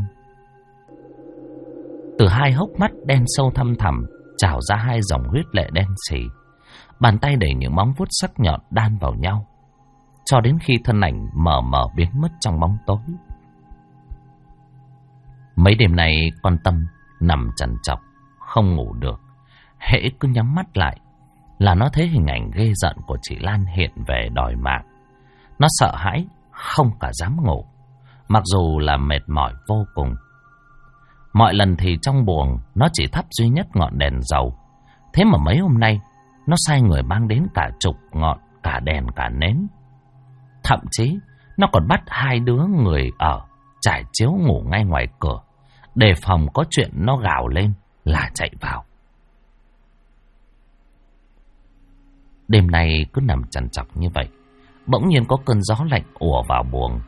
Từ hai hốc mắt đen sâu thăm thẳm trào ra hai dòng huyết lệ đen sì. Bàn tay đầy những móng vuốt sắc nhọn đan vào nhau, cho đến khi thân ảnh mờ mờ biến mất trong bóng tối. Mấy đêm nay con Tâm nằm trằn trọc, không ngủ được. Hễ cứ nhắm mắt lại là nó thấy hình ảnh ghê giận của chị Lan hiện về đòi mạng. Nó sợ hãi, không cả dám ngủ, mặc dù là mệt mỏi vô cùng. Mọi lần thì trong buồng nó chỉ thắp duy nhất ngọn đèn dầu. Thế mà mấy hôm nay nó sai người mang đến cả chục ngọn, cả đèn cả nến. Thậm chí nó còn bắt hai đứa người ở trải chiếu ngủ ngay ngoài cửa, đề phòng có chuyện nó gào lên là chạy vào. Đêm nay cứ nằm trằn trọc như vậy, bỗng nhiên có cơn gió lạnh ùa vào buồng.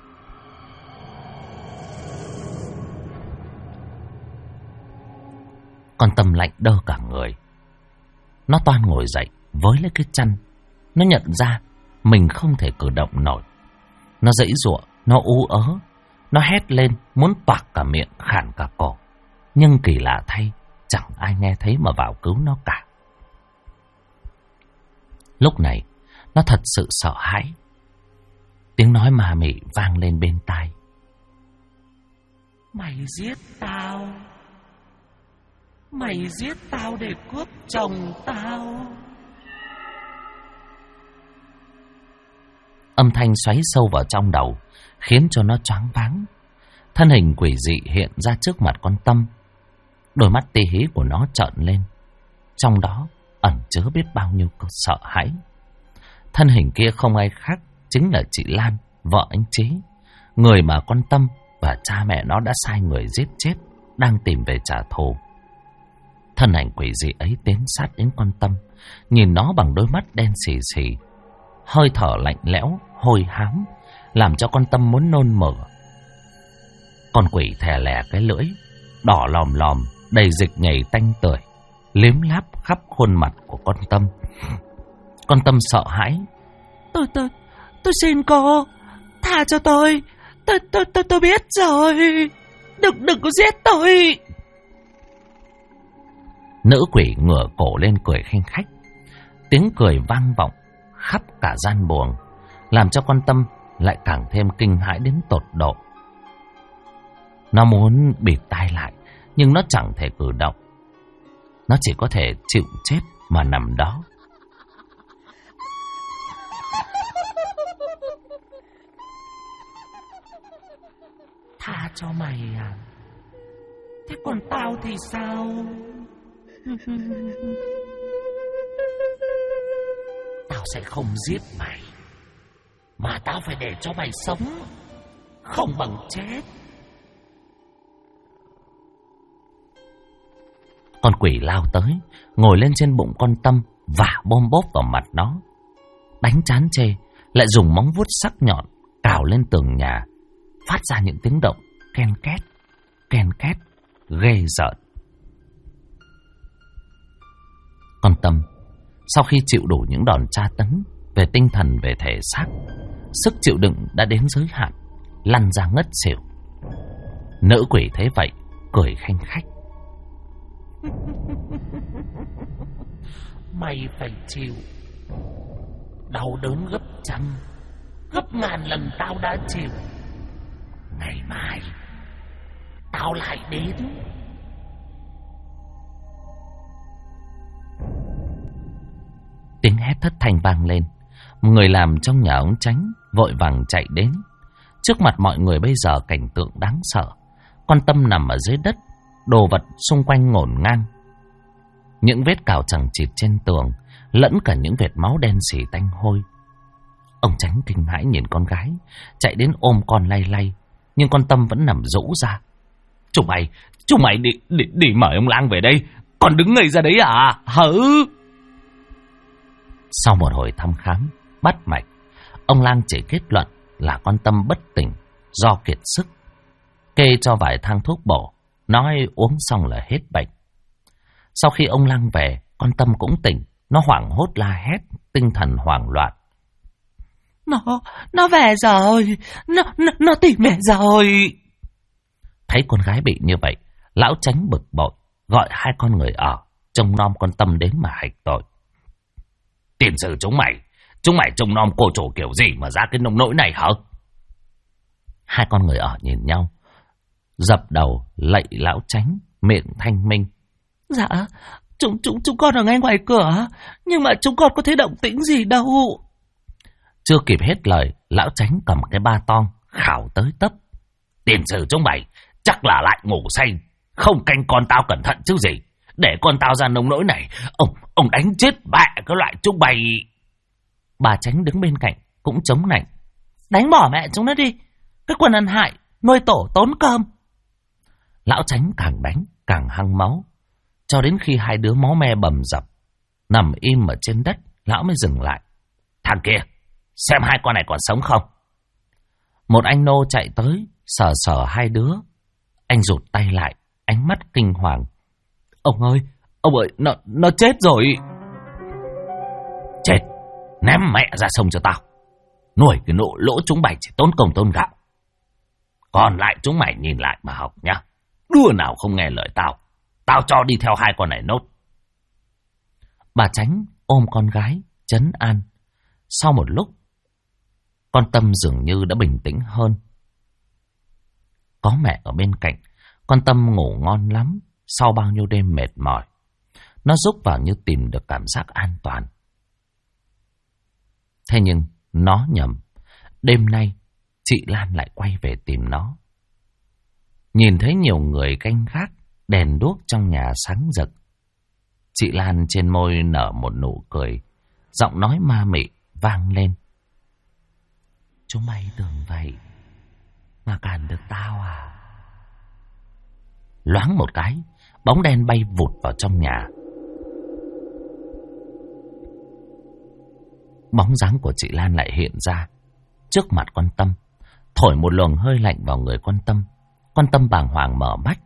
Con Tâm lạnh đơ cả người. Nó toan ngồi dậy với lấy cái chăn. Nó nhận ra mình không thể cử động nổi. Nó giãy giụa, nó ú ớ, nó hét lên muốn toạc cả miệng, khản cả cổ. Nhưng kỳ lạ thay, chẳng ai nghe thấy mà vào cứu nó cả. Lúc này nó thật sự sợ hãi. Tiếng nói ma mị vang lên bên tai. Mày giết tao. Mày giết tao để cướp chồng tao. Âm thanh xoáy sâu vào trong đầu, khiến cho nó choáng váng. Thân hình quỷ dị hiện ra trước mặt con Tâm. Đôi mắt tê hí của nó trợn lên, trong đó ẩn chứa biết bao nhiêu sợ hãi. Thân hình kia không ai khác chính là chị Lan, vợ anh Trí, người mà con Tâm và cha mẹ nó đã sai người giết chết, đang tìm về trả thù. Thân ảnh quỷ dị ấy tiến sát đến con Tâm, nhìn nó bằng đôi mắt đen xì xì, hơi thở lạnh lẽo, hôi hám, làm cho con Tâm muốn nôn mửa. Con quỷ thè lè cái lưỡi, đỏ lòm lòm, đầy dịch nhầy tanh tưởi, liếm láp khắp khuôn mặt của con Tâm. Con Tâm sợ hãi. Tôi xin cô, tha cho tôi. Tôi biết rồi. Đừng có giết tôi. Nữ quỷ ngửa cổ lên cười khanh khách. Tiếng cười vang vọng khắp cả gian buồng, làm cho con Tâm lại càng thêm kinh hãi đến tột độ. Nó muốn bịt tai lại, nhưng nó chẳng thể cử động. Nó chỉ có thể chịu chết mà nằm đó. Tha cho mày à? Thế còn tao thì sao? Tao sẽ không giết mày, mà tao phải để cho mày sống, không bằng chết. Con quỷ lao tới, ngồi lên trên bụng con Tâm, vả bôm bốp vào mặt nó. Đánh chán chê, lại dùng móng vuốt sắc nhọn cào lên tường nhà, phát ra những tiếng động ken két, ghê rợn. Con Tâm, sau khi chịu đủ những đòn tra tấn về tinh thần, về thể xác, sức chịu đựng đã đến giới hạn, lăn ra ngất xỉu. Nữ quỷ thấy vậy, cười khanh khách. Mày phải chịu đau đớn gấp trăm, gấp ngàn lần tao đã chịu. Ngày mai tao lại đến. Tiếng hét thất thanh vang lên. Người làm trong nhà ông Chánh vội vàng chạy đến. Trước mặt mọi người bây giờ cảnh tượng đáng sợ. Con Tâm nằm ở dưới đất, đồ vật xung quanh ngổn ngang. Những vết cào chằng chịt trên tường, lẫn cả những vệt máu đen xì tanh hôi. Ông Chánh kinh hãi nhìn con gái, chạy đến ôm con lay lay, nhưng con Tâm vẫn nằm rũ ra. Chúng mày đi mời ông lang về đây. Còn đứng ngây ra đấy à? Hử? Sau một hồi thăm khám, bắt mạch, ông lang chỉ kết luận là con Tâm bất tỉnh do kiệt sức. Kê cho vài thang thuốc bổ, nói uống xong là hết bệnh. Sau khi ông lang về, con Tâm cũng tỉnh. Nó hoảng hốt la hét, tinh thần hoảng loạn. Nó về rồi. Nó tìm về rồi. Thấy con gái bị như vậy, lão Chánh bực bội, gọi hai con người ở trông nom con Tâm đến mà hạch tội. Tiền sử chúng mày trông nom cô chủ kiểu gì mà ra cái nông nỗi này hả? Hai con người ở nhìn nhau, dập đầu lạy lão Chánh, miệng thanh minh. Dạ, chúng con ở ngay ngoài cửa, nhưng mà chúng con có thấy động tĩnh gì đâu. Chưa kịp hết lời, lão Chánh cầm cái ba toang khảo tới tấp. Tiền sử chúng mày chắc là lại ngủ say, không canh con tao cẩn thận chứ gì. Để con tao ra nông nỗi này, ông đánh chết mẹ cái loại chúng mày. Bà Chánh đứng bên cạnh cũng chống nạnh. Đánh bỏ mẹ chúng nó đi, cái quần ăn hại, nuôi tổ tốn cơm. Lão Chánh càng đánh càng hăng máu, cho đến khi hai đứa máu me bầm dập nằm im ở trên đất, lão mới dừng lại. Thằng kia, xem hai con này còn sống không? Một anh nô chạy tới, sờ hai đứa. Anh rụt tay lại, ánh mắt kinh hoàng. Ông ơi, nó chết rồi. Chết, ném mẹ ra sông cho tao. Nuôi cái lỗ chúng mày chỉ tốn công tốn gạo. Còn lại chúng mày nhìn lại mà học nhá. Đứa nào không nghe lời tao cho đi theo hai con này nốt. Bà Chánh ôm con gái trấn an. Sau một lúc, con Tâm dường như đã bình tĩnh hơn. Có mẹ ở bên cạnh, con Tâm ngủ ngon lắm. Sau bao nhiêu đêm mệt mỏi, nó rúc vào như tìm được cảm giác an toàn. Thế nhưng nó nhầm. Đêm nay, chị Lan lại quay về tìm nó. Nhìn thấy nhiều người canh gác, đèn đuốc trong nhà sáng rực. Chị Lan trên môi nở một nụ cười, giọng nói ma mị vang lên. Chúng mày tưởng vậy mà cản được tao à? Loáng một cái, bóng đen bay vụt vào trong nhà. Bóng dáng của chị Lan lại hiện ra trước mặt con Tâm, thổi một luồng hơi lạnh vào người con Tâm. Con Tâm bàng hoàng mở mắt.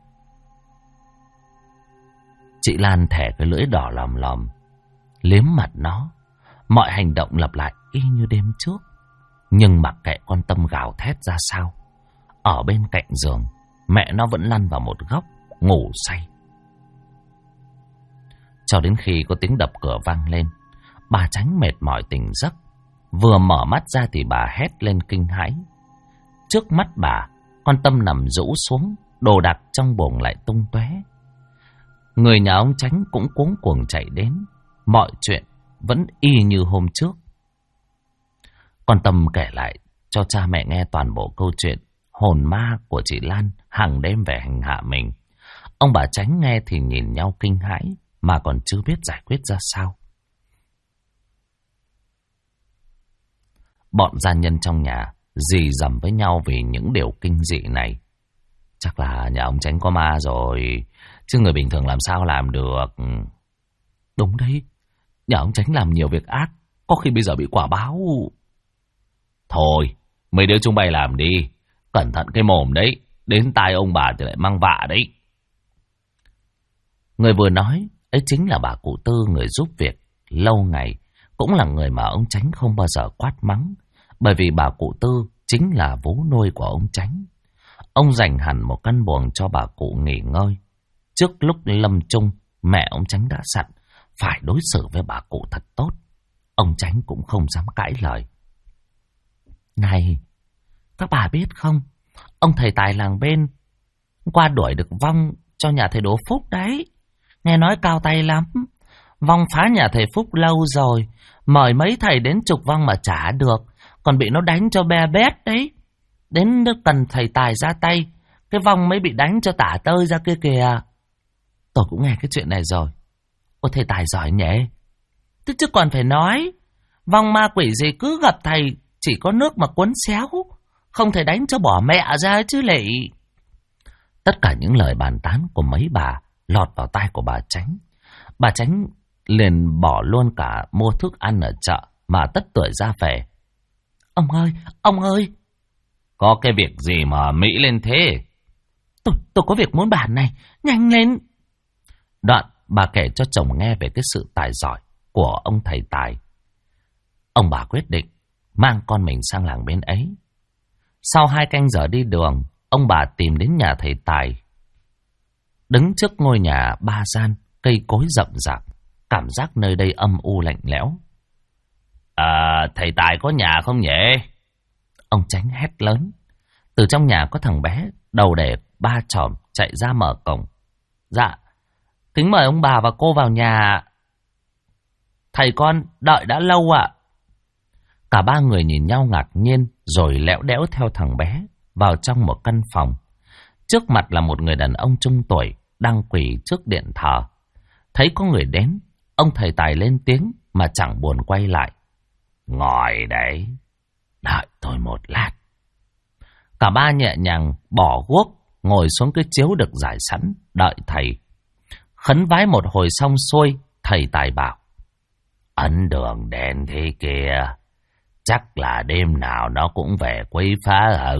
Chị Lan thẻ cái lưỡi đỏ lòm lòm, liếm mặt nó. Mọi hành động lặp lại y như đêm trước. Nhưng mặc kệ con Tâm gào thét ra sao, ở bên cạnh giường, mẹ nó vẫn lăn vào một góc, ngủ say. Cho đến khi có tiếng đập cửa vang lên, bà Tránh mệt mỏi tỉnh giấc. Vừa mở mắt ra thì bà hét lên kinh hãi. Trước mắt bà, con Tâm nằm rũ xuống, đồ đạc trong buồng lại tung tóe. Người nhà ông Tránh cũng cuống cuồng chạy đến. Mọi chuyện vẫn y như hôm trước. Con Tâm kể lại cho cha mẹ nghe toàn bộ câu chuyện hồn ma của chị Lan hàng đêm về hành hạ mình. Ông bà Tránh nghe thì nhìn nhau kinh hãi, mà còn chưa biết giải quyết ra sao. Bọn gia nhân trong nhà dì dầm với nhau vì những điều kinh dị này. Chắc là nhà ông Tránh có ma rồi, chứ người bình thường làm sao làm được. Đúng đấy, nhà ông Tránh làm nhiều việc ác, có khi bây giờ bị quả báo. Thôi, mấy đứa chúng bay làm đi, cẩn thận cái mồm đấy, đến tai ông bà thì lại mang vạ đấy. Người vừa nói ấy chính là bà cụ Tư, người giúp việc lâu ngày, cũng là người mà ông Tránh không bao giờ quát mắng, bởi vì bà cụ Tư chính là vú nuôi của ông Tránh. Ông dành hẳn một căn buồng cho bà cụ nghỉ ngơi. Trước lúc lâm chung, mẹ ông Tránh đã dặn phải đối xử với bà cụ thật tốt. Ông Tránh cũng không dám cãi lời. Này, các bà biết không, ông thầy tài làng bên qua đuổi được Vong cho nhà thầy Đỗ Phúc đấy. Nghe nói cao tay lắm. Vong phá nhà thầy Phúc lâu rồi, mời mấy thầy đến chục Vong mà chả được, còn bị nó đánh cho be bét đấy. Đến nước cần thầy tài ra tay, cái Vong mới bị đánh cho tả tơi ra kia kìa. Tôi cũng nghe cái chuyện này rồi. Ôi thầy tài giỏi nhỉ. Tức chứ còn phải nói, Vong ma quỷ gì cứ gặp thầy chỉ có nước mà cuốn xéo, không thể đánh cho bỏ mẹ ra chứ lị. Tất cả những lời bàn tán của mấy bà lọt vào tai của bà Tránh. Bà Tránh liền bỏ luôn cả mua thức ăn ở chợ mà tất tưởi ra về. Ông ơi. Có cái việc gì mà mỹ lên thế? Tôi có việc muốn bàn này, nhanh lên. Đoạn bà kể cho chồng nghe về cái sự tài giỏi của ông thầy tài. Ông bà quyết định mang con mình sang làng bên ấy. Sau 2 canh giờ đi đường, ông bà tìm đến nhà thầy tài. Đứng trước ngôi nhà 3 gian, cây cối rậm rạp, cảm giác nơi đây âm u lạnh lẽo. Thầy tài có nhà không nhỉ? Ông Tránh hét lớn. Từ trong nhà có thằng bé đầu để 3 chòm chạy ra mở cổng. Dạ, kính mời ông bà và cô vào nhà. Thầy con đợi đã lâu ạ. Cả 3 người nhìn nhau ngạc nhiên rồi lẽo đẽo theo thằng bé vào trong một căn phòng. Trước mặt là một người đàn ông trung tuổi đang quỳ trước điện thờ. Thấy có người đến, ông thầy tài lên tiếng mà chẳng buồn quay lại. Ngồi đấy, đợi tôi một lát. Cả 3 nhẹ nhàng bỏ guốc, ngồi xuống cái chiếu được rải sẵn, đợi thầy. Khấn vái một hồi xong xuôi, thầy tài bảo. Ấn đường đèn thế kia, chắc là đêm nào nó cũng về quấy phá hử.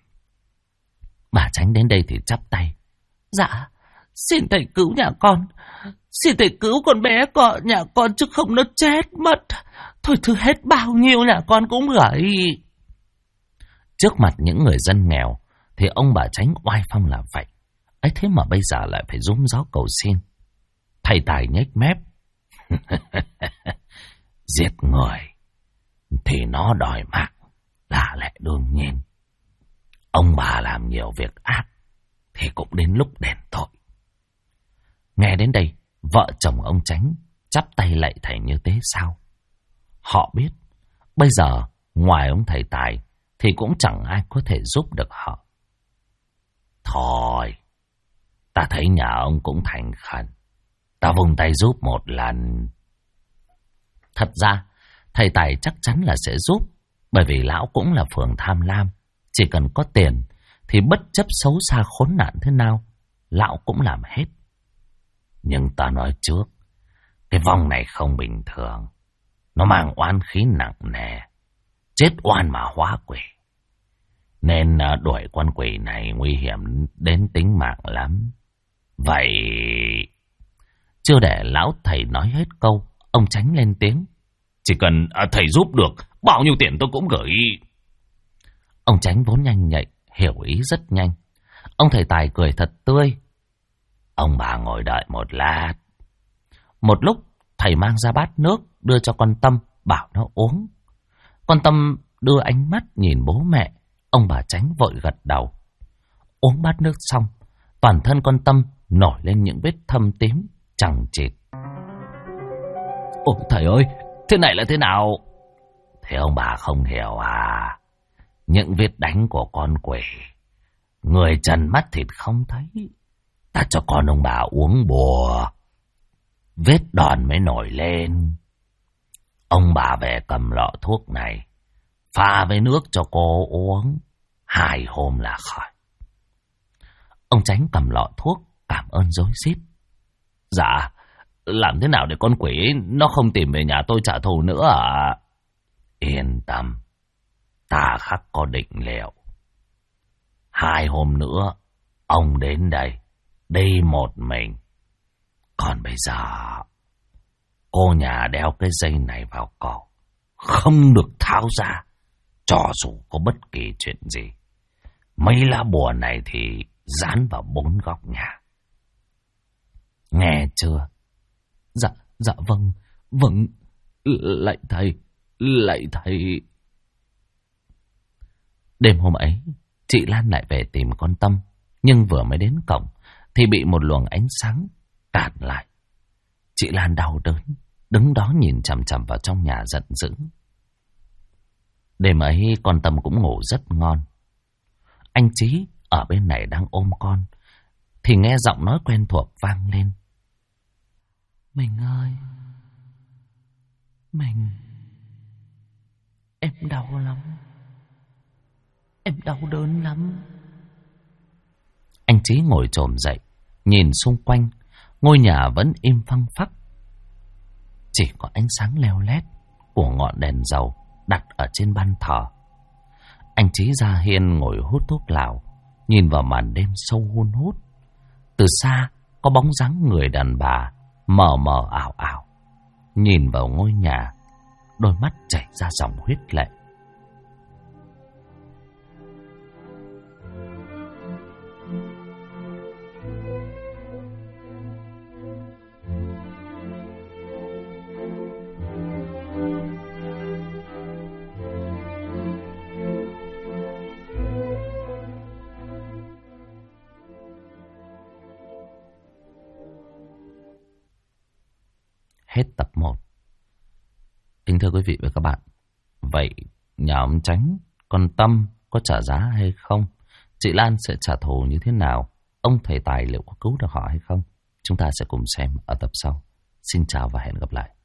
Bà Tránh đến đây thì chắp tay. Dạ, xin thầy cứu nhà con. Xin thầy cứu con bé của nhà con chứ không nó chết mất. Thôi thứ hết bao nhiêu nhà con cũng gửi. Trước mặt những người dân nghèo thì ông bà Tránh oai phong là vậy. Ấy thế mà bây giờ lại phải rúm gió cầu xin. Thầy tài nhếch mép. Giết người thì nó đòi mạng là lẽ đương nhiên. Ông bà làm nhiều việc ác thì cũng đến lúc đền tội. Nghe đến đây, vợ chồng ông Tránh chắp tay lạy thầy như thế sao? Họ biết bây giờ ngoài ông thầy tài thì cũng chẳng ai có thể giúp được họ. Thôi, ta thấy nhà ông cũng thành khẩn, ta vung tay giúp một lần. Thật ra, thầy Tài chắc chắn là sẽ giúp, bởi vì lão cũng là phường tham lam. Chỉ cần có tiền, thì bất chấp xấu xa khốn nạn thế nào, lão cũng làm hết. Nhưng ta nói trước, cái vong này không bình thường. Nó mang oán khí nặng nề, chết oan mà hóa quỷ. Nên đuổi con quỷ này nguy hiểm đến tính mạng lắm. Vậy... Chưa để lão thầy nói hết câu, ông Chánh lên tiếng. Chỉ cần thầy giúp được, bao nhiêu tiền tôi cũng gửi. Ông Chánh vốn nhanh nhạy, hiểu ý rất nhanh. Ông thầy Tài cười thật tươi. Ông bà ngồi đợi một lát. Một lúc, thầy mang ra bát nước, đưa cho con Tâm, bảo nó uống. Con Tâm đưa ánh mắt nhìn bố mẹ. Ông bà Chánh vội gật đầu. Uống bát nước xong, toàn thân con Tâm nổi lên những vết thâm tím, chằng chịt. Ôi thầy ơi, thế này là thế nào? Thế ông bà không hiểu à? Những vết đánh của con quỷ, người trần mắt thịt không thấy. Ta cho con ông bà uống bùa, vết đòn mới nổi lên. Ông bà về cầm lọ thuốc này, pha với nước cho cô uống, 2 hôm là khỏi. Ông Chánh cầm lọ thuốc, cảm ơn rối rít. Dạ, làm thế nào để con quỷ ấy, nó không tìm về nhà tôi trả thù nữa à? Yên tâm, ta khắc có định liệu. 2 hôm nữa, ông đến đây, đi một mình. Còn bây giờ, cô nhà đeo cái dây này vào cổ, không được tháo ra, cho dù có bất kỳ chuyện gì. Mấy lá bùa này thì dán vào 4 góc nhà. Nghe chưa? Dạ vâng, lạy thầy. Đêm hôm ấy, chị Lan lại về tìm con Tâm, nhưng vừa mới đến cổng thì bị một luồng ánh sáng cản lại. Chị Lan đau đớn, đứng đó nhìn chằm chằm vào trong nhà giận dữ. Đêm ấy con Tâm cũng ngủ rất ngon. Anh Chí ở bên này đang ôm con, thì nghe giọng nói quen thuộc vang lên. Mình ơi, em đau lắm, em đau đớn lắm. Anh Chí ngồi chồm dậy, nhìn xung quanh, ngôi nhà vẫn im phăng phắc. Chỉ có ánh sáng leo lét của ngọn đèn dầu đặt ở trên ban thờ. Anh Chí ra hiên ngồi hút thuốc lào, nhìn vào màn đêm sâu hun hút. Từ xa có bóng dáng người đàn bà mờ mờ ảo ảo, nhìn vào ngôi nhà, đôi mắt chảy ra dòng huyết lệ. Hết tập 1. Kính thưa quý vị và các bạn, vậy nhà ông Chánh, con Tâm có trả giá hay không? Chị Lan sẽ trả thù như thế nào? Ông thầy Tài liệu có cứu được họ hay không? Chúng ta sẽ cùng xem ở tập sau. Xin chào và hẹn gặp lại.